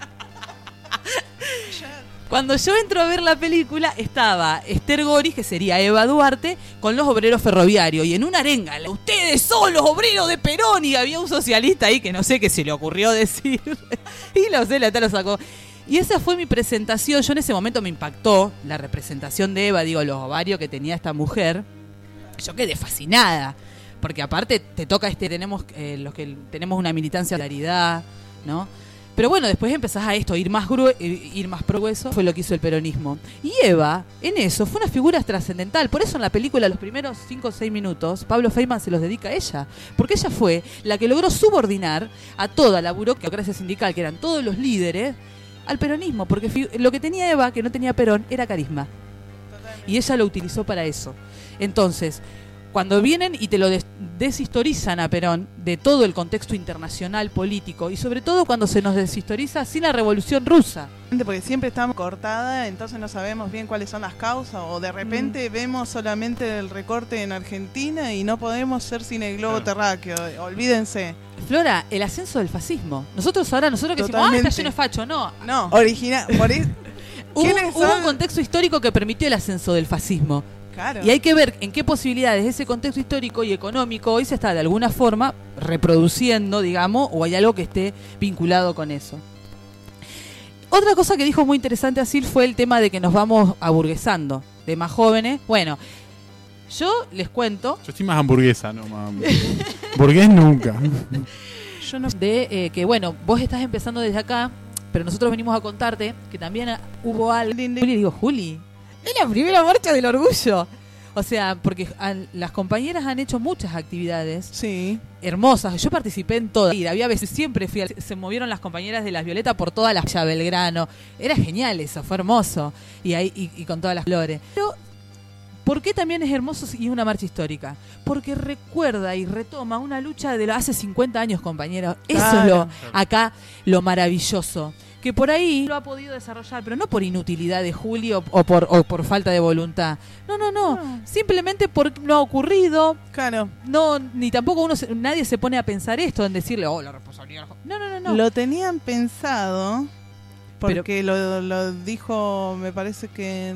Cuando yo entro a ver la película, estaba Esther Goris, que sería Eva Duarte, con los obreros ferroviarios. Y en una arenga, ustedes son los obreros de Perón. Y había un socialista ahí que no sé qué se le ocurrió decir. Y lo sé, la tal lo sacó. Y esa fue mi presentación. Yo en ese momento me impactó la representación de Eva, digo, los ovarios que tenía esta mujer. Yo quedé fascinada. Porque aparte te toca tenemos los que tenemos una militancia de solidaridad, ¿no? Pero bueno, después empezás a ir más progreso, fue lo que hizo el peronismo. Y Eva, en eso, fue una figura trascendental. Por eso en la película, los primeros 5 o 6 minutos, Pablo Feynman se los dedica a ella. Porque ella fue la que logró subordinar a toda la burocracia sindical, que eran todos los líderes, al peronismo. Porque lo que tenía Eva, que no tenía Perón, era carisma. Y ella lo utilizó para eso. Entonces... Cuando vienen y te lo deshistorizan a Perón de todo el contexto internacional político y sobre todo cuando se nos deshistoriza sin la Revolución Rusa. Porque siempre estamos cortada, entonces no sabemos bien cuáles son las causas, o de repente vemos solamente el recorte en Argentina y no podemos ser sin el globo terráqueo, olvídense. Flora, el ascenso del fascismo. Nosotros que decimos, Totalmente. está lleno de facho, no. No, original, Hubo un contexto histórico que permitió el ascenso del fascismo. Claro. Y hay que ver en qué posibilidades ese contexto histórico y económico hoy se está de alguna forma reproduciendo, digamos, o hay algo que esté vinculado con eso. Otra cosa que dijo muy interesante Asil fue el tema de que nos vamos aburguesando, de más jóvenes. Bueno, yo les cuento... Yo estoy más hamburguesa, no más burgués nunca. Yo no... De que, bueno, vos estás empezando desde acá, pero nosotros venimos a contarte que también hubo algo... Juli, digo, Juli, es la primera marcha del orgullo. O sea, porque las compañeras han hecho muchas actividades hermosas. Yo participé en todas. Había veces, siempre se movieron las compañeras de las Violeta por toda la Villa Belgrano. Era genial eso, fue hermoso. Y con todas las flores. Pero, ¿por qué también es hermoso y es una marcha histórica? Porque recuerda y retoma una lucha de hace 50 años, compañeros. Eso es lo maravilloso. Que por ahí lo ha podido desarrollar, pero no por inutilidad de Juli o por falta de voluntad. No. Simplemente por no ha ocurrido. Claro. No, ni tampoco nadie se pone a pensar esto, en decirle, la responsabilidad. No. Lo tenían pensado, porque lo dijo, me parece que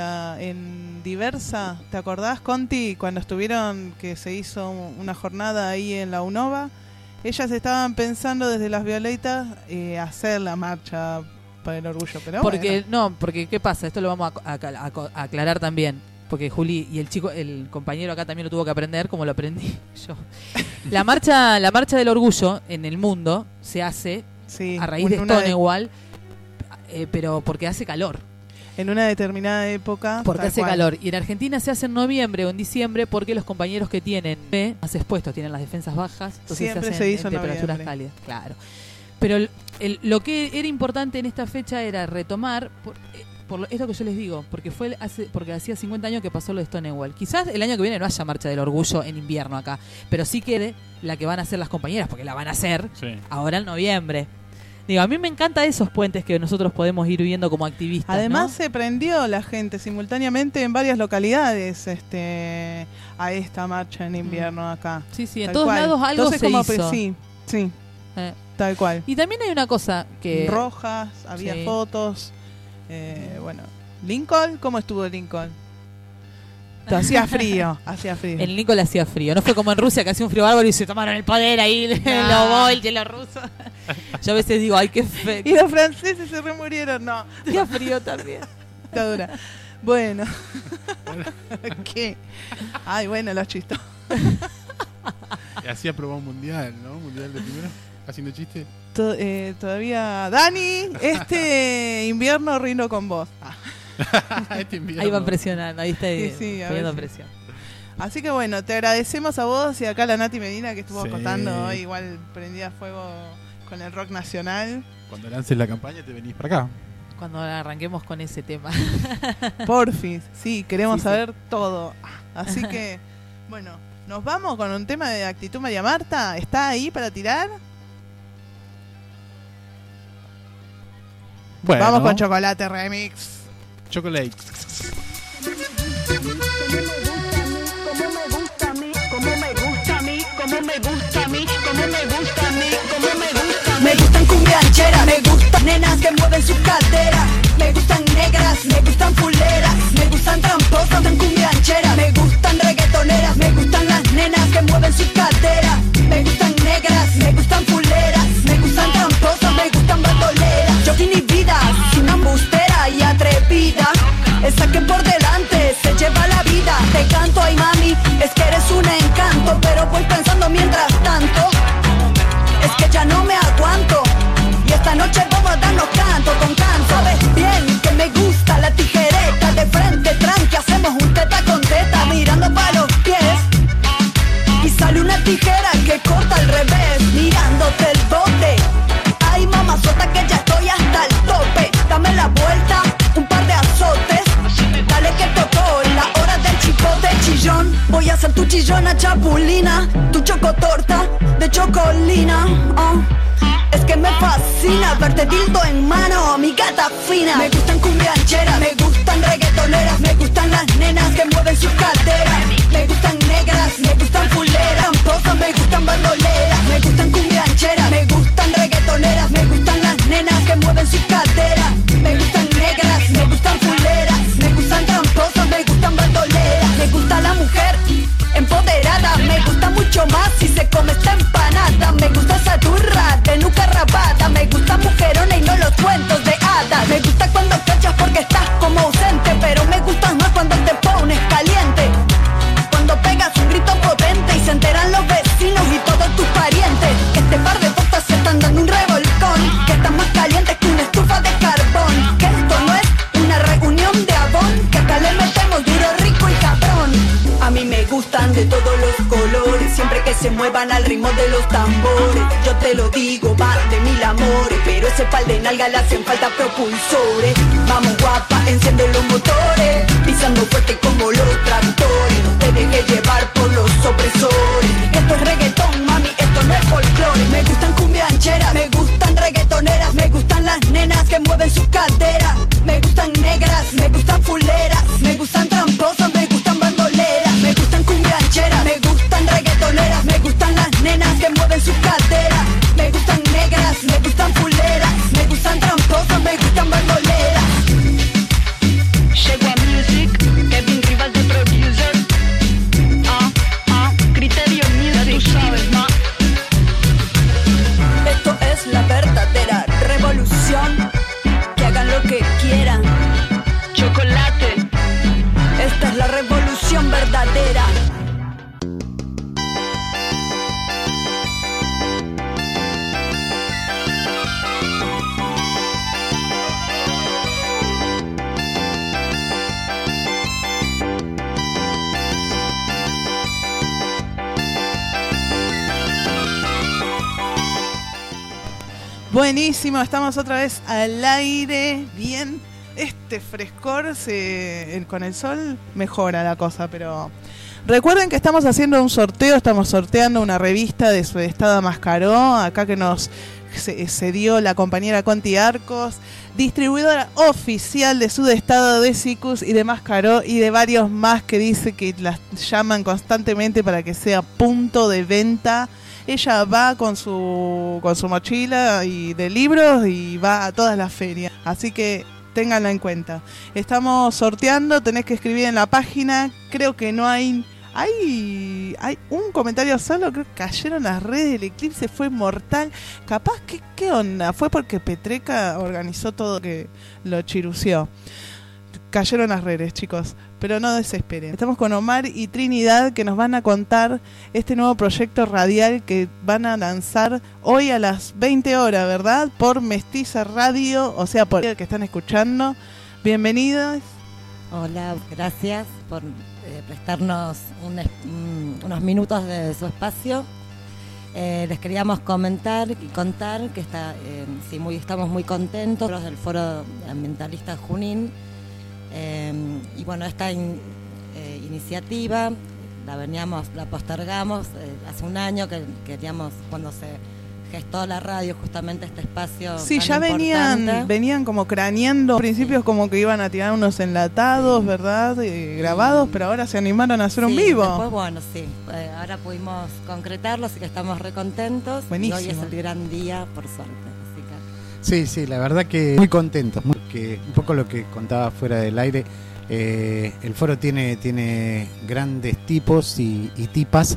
en Diversa, ¿te acordás, Conti? Cuando estuvieron, que se hizo una jornada ahí en la UNOVA. Ellas estaban pensando desde las Violetas hacer la marcha para el orgullo, pero porque ¿qué pasa? Esto lo vamos a aclarar también, porque Juli y el compañero acá también lo tuvo que aprender, como lo aprendí yo. La marcha del orgullo en el mundo se hace a raíz de Stonewall, pero porque hace calor. En una determinada época. Porque hace calor. Y en Argentina se hace en noviembre o en diciembre porque los compañeros que tienen más expuestos, tienen las defensas bajas. Entonces siempre se hizo en temperaturas cálidas. Claro. Pero lo que era importante en esta fecha era retomar, por esto que yo les digo, porque porque hacía 50 años que pasó lo de Stonewall. Quizás el año que viene no haya marcha del orgullo en invierno acá, pero sí quede la que van a hacer las compañeras, porque la van a hacer ahora en noviembre. Digo, a mí me encantan esos puentes que nosotros podemos ir viendo como activistas. Además, ¿no? Se prendió la gente simultáneamente en varias localidades a esta marcha en invierno acá. Sí, en todos lados algo se hizo. Sí, tal cual. Y también hay una cosa que... Rojas, había fotos. Lincoln, ¿cómo estuvo Lincoln? Hacía frío. En Lincoln hacía frío. No fue como en Rusia que hacía un frío bárbaro y se tomaron el poder ahí los Bolt y los rusos. Yo a veces digo, ay, qué feo. Y los franceses se remurieron, no. Hacía frío también. Está dura. Bueno. ¿Qué? Ay, bueno, los chistos. Y así aprobó un mundial, ¿no? Mundial de primero, haciendo chiste. Todavía, Dani, invierno rindo con vos. Ahí van presionando, ahí está poniendo presión. Así que bueno, te agradecemos a vos y acá a la Nati Medina que estuvo contando hoy, igual prendida a fuego con el rock nacional. Cuando lances la campaña te venís para acá. Cuando arranquemos con ese tema. Porfis, sí, queremos saber todo. Así que, bueno, nos vamos con un tema de Actitud María Marta. ¿Está ahí para tirar? Bueno. Vamos con Chocolate Remix. Chocolate. Me gustan cumbiancheras, me gustan nenas que mueven sus caderas, me gustan negras, me gustan fuleras, me gustan tramposas, me gustan cumbiancheras, me gustan reggaetoneras, me gustan las nenas que mueven sus caderas, me gustan negras, me gustan fuleras, me gustan tramposas, me gustan bandoleras. Yo inhibida, una embustera y atrevida, esa que por delante se lleva la vida. Te canto, ay mami, es que eres un encanto, pero voy pensando mientras tanto, es que ya no me aguanto, y esta noche vamos a darnos canto con canto. Sabes bien que me gusta la tijereta, de frente tranqui, hacemos un teta con teta, mirando para los pies, y sale una tijera que corta al revés, mirándote el bote. Ay mamazota que ya estoy hasta el tope, dame la vuelta, un par de azotes, dale que tocó la hora del chipote chillón. Voy a ser tu chillona chapulina, tu chocotorta de chocolina. Es que me fascina verte dildo en mano, mi gata fina. Me gustan cumbiancheras, me gustan reggaetoneras, me gustan las nenas que mueven sus caderas, me gustan negras, me gustan fuleras, tramposas, me gustan bandoleras, me gustan cumbiancheras, me gustan reggaetoneras, me gustan las nenas que mueven sus caderas, me gustan negras, me gustan fuleras, me gustan tramposas, me gustan bandoleras, me gusta la mujer empoderada, me gusta mucho más si se come esta empanada, me gusta esa turra de nuca rabada, me gusta mujerona y no los cuentos de hadas. se muevan al ritmo de los tambores. Yo te lo digo, va de 1000 amores, pero ese par de nalgas le hacen falta propulsores. Vamos guapa, enciende los motores, pisando fuerte como los tractores. No te dejes llevar por los opresores. Esto es reggaetón, mami, esto no es folclore. Me gustan cumbiancheras, me gustan reggaetoneras, me gustan las nenas que mueven sus caderas. Me gustan negras, me gustan fuleras, me gustan tramposas, me gustan bandoleras. Me gustan cumbiancheras, me gustan reggaetoneras, me gustan las nenas que mueven sus caderas. Me gustan negras, me gustan fuleras, me gustan tramposas, me gustan bandoleras. Shegua Music, Kevin Rival de producer. Criterio Music, tú sabes, ma. Esto es la verdadera revolución. Que hagan lo que quieran. Chocolate. Esta es la revolución verdadera. Buenísimo, estamos otra vez al aire, bien. Este frescor con el sol mejora la cosa, pero recuerden que estamos haciendo un sorteo, estamos sorteando una revista de Sudestada Mascaró, acá que nos cedió la compañera Conti Arcos, distribuidora oficial de Sudestada, de Cicus y de Mascaró y de varios más que dice que las llaman constantemente para que sea punto de venta. Ella va con su mochila y de libros y va a todas las ferias. Así que ténganla en cuenta. Estamos sorteando, tenés que escribir en la página. Creo que no hay un comentario solo. Creo que cayeron las redes. El eclipse fue mortal. Capaz que, ¿qué onda? Fue porque Petreca organizó todo, que lo chirució. Cayeron las redes, chicos, pero no desesperen. Estamos con Omar y Trinidad, que nos van a contar este nuevo proyecto radial que van a lanzar hoy a las 20 horas, ¿verdad? Por Mestiza Radio, o sea, por el que están escuchando. Bienvenidos. Hola, gracias por prestarnos unos minutos de su espacio. Les queríamos comentar y contar que estamos muy contentos del Foro Ambientalista Junín. Y bueno, esta iniciativa la postergamos hace un año que queríamos, cuando se gestó la radio, justamente este espacio. Sí, tan ya importante. venían como craneando, principios como que iban a tirar unos enlatados, ¿verdad? Grabados, pero ahora se animaron a hacer un vivo. Después, bueno, sí, ahora pudimos concretarlo, así que estamos recontentos. Buenísimo. Y hoy es el gran día, por suerte. Sí, la verdad que muy contentos, que un poco lo que contaba fuera del aire, el foro tiene grandes tipos y tipas,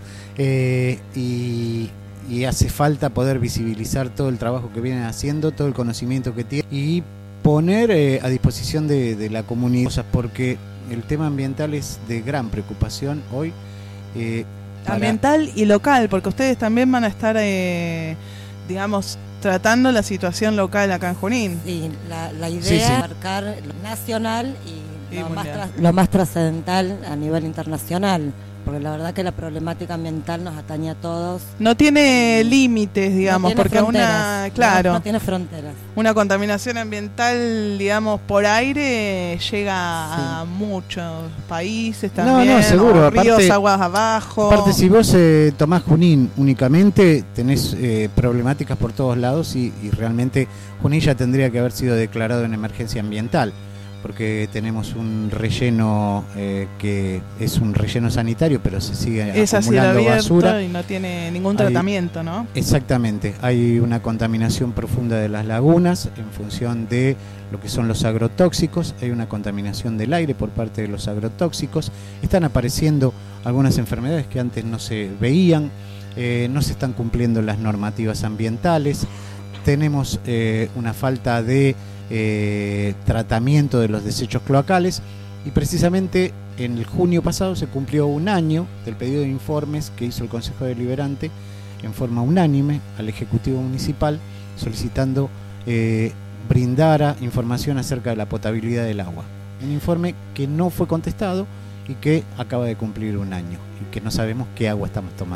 y hace falta poder visibilizar todo el trabajo que vienen haciendo, todo el conocimiento que tienen y poner a disposición de la comunidad cosas, porque el tema ambiental es de gran preocupación hoy. Ambiental y local, porque ustedes también van a estar, digamos, tratando la situación local acá en Junín. Sí, la idea es marcar lo nacional y lo más trascendental a nivel internacional, porque la verdad que la problemática ambiental nos atañe a todos. No tiene límites, digamos, no tiene porque fronteras, no tiene fronteras. Una contaminación ambiental, digamos, por aire llega a muchos países también, seguro. ríos, Aparte, aguas abajo. Aparte, si vos tomás Junín únicamente, tenés problemáticas por todos lados y realmente Junín ya tendría que haber sido declarado en emergencia ambiental, porque tenemos un relleno que es un relleno sanitario, pero se sigue acumulando basura y no tiene ningún tratamiento, ¿no? Exactamente, hay una contaminación profunda de las lagunas en función de lo que son los agrotóxicos, hay una contaminación del aire por parte de los agrotóxicos, están apareciendo algunas enfermedades que antes no se veían, no se están cumpliendo las normativas ambientales, tenemos una falta de tratamiento de los desechos cloacales, y precisamente en el junio pasado se cumplió un año del pedido de informes que hizo el Consejo Deliberante en forma unánime al Ejecutivo Municipal solicitando brindara información acerca de la potabilidad del agua, un informe que no fue contestado y que acaba de cumplir un año y que no sabemos qué agua estamos tomando.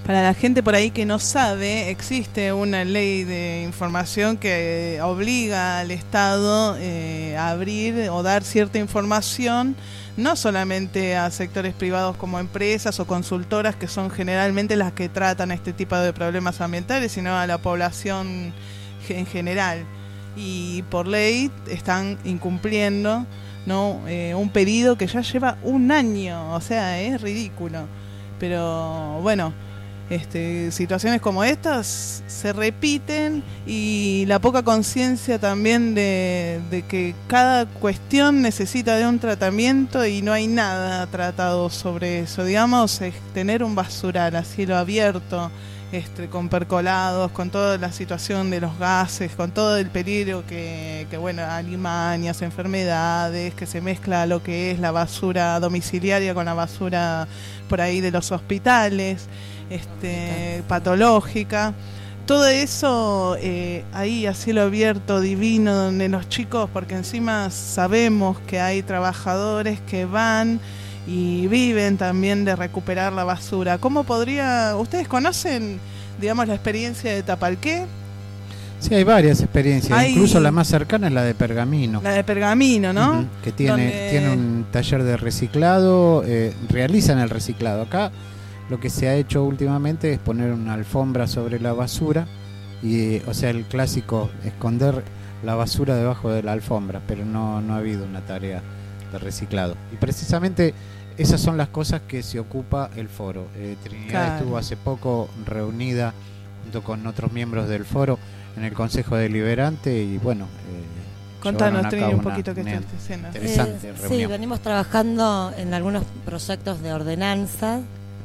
Para la gente por ahí que no sabe, existe una ley de información que obliga al Estado a abrir o dar cierta información, no solamente a sectores privados como empresas o consultoras, que son generalmente las que tratan este tipo de problemas ambientales, sino a la población en general. Y por ley están incumpliendo, ¿no? Un pedido que ya lleva un año, o sea, es ridículo. Pero bueno, situaciones como estas se repiten, y la poca conciencia también de que cada cuestión necesita de un tratamiento y no hay nada tratado sobre eso. Digamos, tener un basural a cielo abierto, con percolados, con toda la situación de los gases, con todo el peligro que bueno, alimañas, enfermedades, que se mezcla lo que es la basura domiciliaria con la basura por ahí de los hospitales, patológica. Todo eso ahí a cielo abierto, divino, donde los chicos, porque encima sabemos que hay trabajadores que van y viven también de recuperar la basura. ¿Cómo podría...? ¿Ustedes conocen, digamos, la experiencia de Tapalqué? Sí, hay varias experiencias, incluso la más cercana es la de Pergamino. La de Pergamino, ¿no? Que tiene un taller de reciclado, realizan el reciclado. Acá lo que se ha hecho últimamente es poner una alfombra sobre la basura, o sea, el clásico, esconder la basura debajo de la alfombra, pero no ha habido una tarea de reciclado. Y precisamente esas son las cosas que se ocupa el foro. Trinidad estuvo hace poco reunida junto con otros miembros del foro en el Consejo Deliberante y bueno, contanos, Trini, un poquito qué está haciendo. Interesante reunión. Sí, venimos trabajando en algunos proyectos de ordenanza,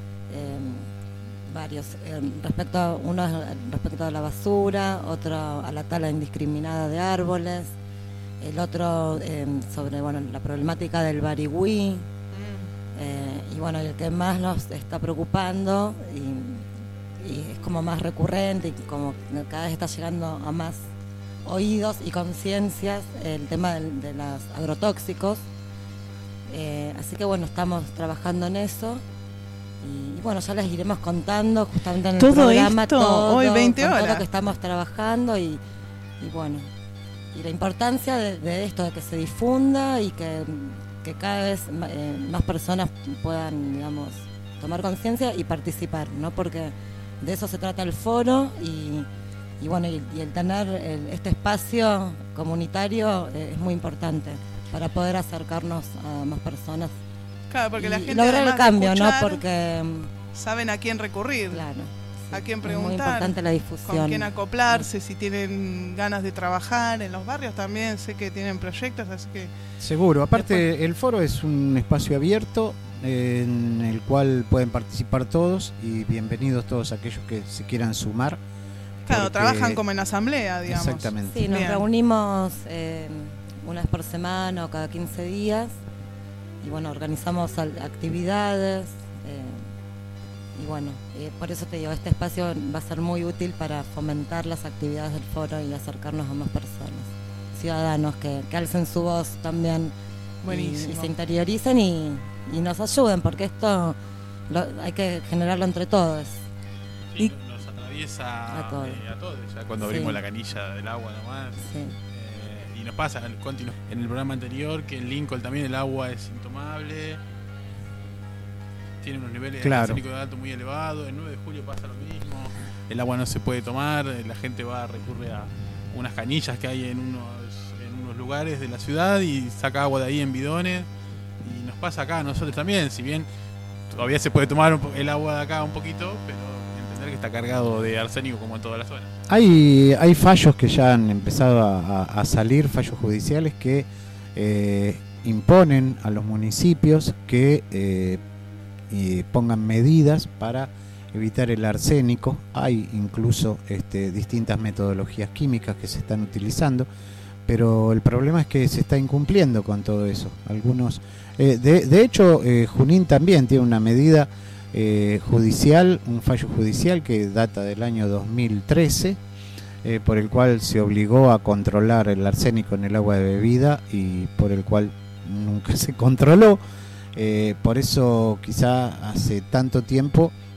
varios, uno respecto a la basura, otro a la tala indiscriminada de árboles, el otro sobre la problemática del barigüí, y bueno, el que más nos está preocupando y es como más recurrente y como cada vez está llegando a más oídos y conciencias, el tema de los agrotóxicos. Así que bueno, estamos trabajando en eso y bueno, ya les iremos contando justamente en el programa todo hoy 20 horas todo lo que estamos trabajando y bueno, y la importancia de esto, de que se difunda y que cada vez más personas puedan, digamos, tomar conciencia y participar, ¿no? Porque de eso se trata el foro y bueno, y el tener este espacio comunitario es muy importante para poder acercarnos a más personas. Claro, porque la gente lograr el cambio, ¿no? Porque saben a quién recurrir. Claro. A quién preguntar, es muy importante la difusión. Con quién acoplarse, si tienen ganas de trabajar. En los barrios también sé que tienen proyectos, así que... Seguro, aparte el foro es un espacio abierto en el cual pueden participar todos y bienvenidos todos aquellos que se quieran sumar. Claro, trabajan como en asamblea, digamos. Exactamente. Sí, nos reunimos una vez por semana o cada 15 días y bueno, organizamos actividades. Y bueno, por eso te digo, este espacio va a ser muy útil para fomentar las actividades del foro y acercarnos a más personas, ciudadanos que alcen su voz también y se interioricen y nos ayuden, porque esto hay que generarlo entre todos. Sí, nos atraviesa a todos. Ya cuando abrimos la canilla del agua nomás. Sí. Y nos pasa, en el programa anterior, que en Lincoln también el agua es intomable. Tiene unos niveles de arsénico de alto muy elevados. El 9 de julio pasa lo mismo. El agua no se puede tomar. La gente recurre a unas canillas que hay en unos lugares de la ciudad y saca agua de ahí en bidones. Y nos pasa acá a nosotros también. Si bien todavía se puede tomar el agua de acá un poquito, pero entender que está cargado de arsénico como en toda la zona. Hay fallos que ya han empezado a salir, fallos judiciales que imponen a los municipios que y pongan medidas para evitar el arsénico. Hay incluso distintas metodologías químicas que se están utilizando, pero el problema es que se está incumpliendo con todo eso. Algunos, de hecho, Junín también tiene una medida judicial, un fallo judicial que data del año 2013, por el cual se obligó a controlar el arsénico en el agua de bebida y por el cual nunca se controló. Por eso quizá hace tanto tiempo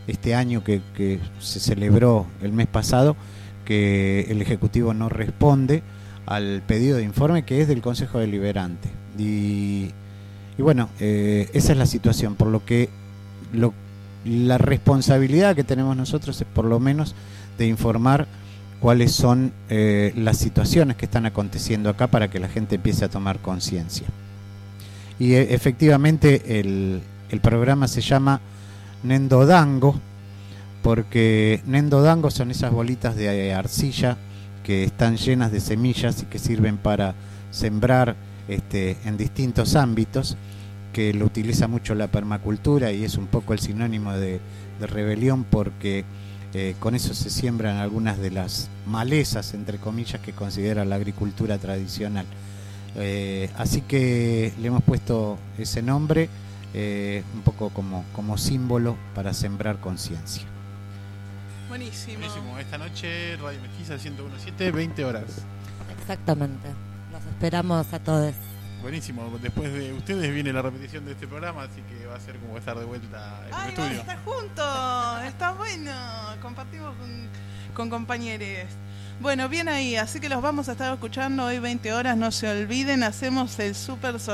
este año que se celebró el mes pasado, que el Ejecutivo no responde al pedido de informe que es del Consejo Deliberante. Y bueno, esa es la situación, por lo que la responsabilidad que tenemos nosotros es por lo menos de informar cuáles son las situaciones que están aconteciendo acá para que la gente empiece a tomar conciencia. Y efectivamente el programa se llama Nendodango, porque Nendodango son esas bolitas de arcilla que están llenas de semillas y que sirven para sembrar en distintos ámbitos, que lo utiliza mucho la permacultura y es un poco el sinónimo de rebelión, porque con eso se siembran algunas de las malezas, entre comillas, que considera la agricultura tradicional. Así que le hemos puesto ese nombre un poco como símbolo para sembrar conciencia. Buenísimo. Esta noche Radio Mestiza 101.7, 20 horas. Exactamente. Los esperamos a todos. Buenísimo. Después de ustedes viene la repetición de este programa, así que va a ser como estar de vuelta en el estudio. Estar juntos. Está bueno. Compartimos con compañeros. Bueno, bien ahí. Así que los vamos a estar escuchando hoy 20 horas. No se olviden, hacemos el super sorteo.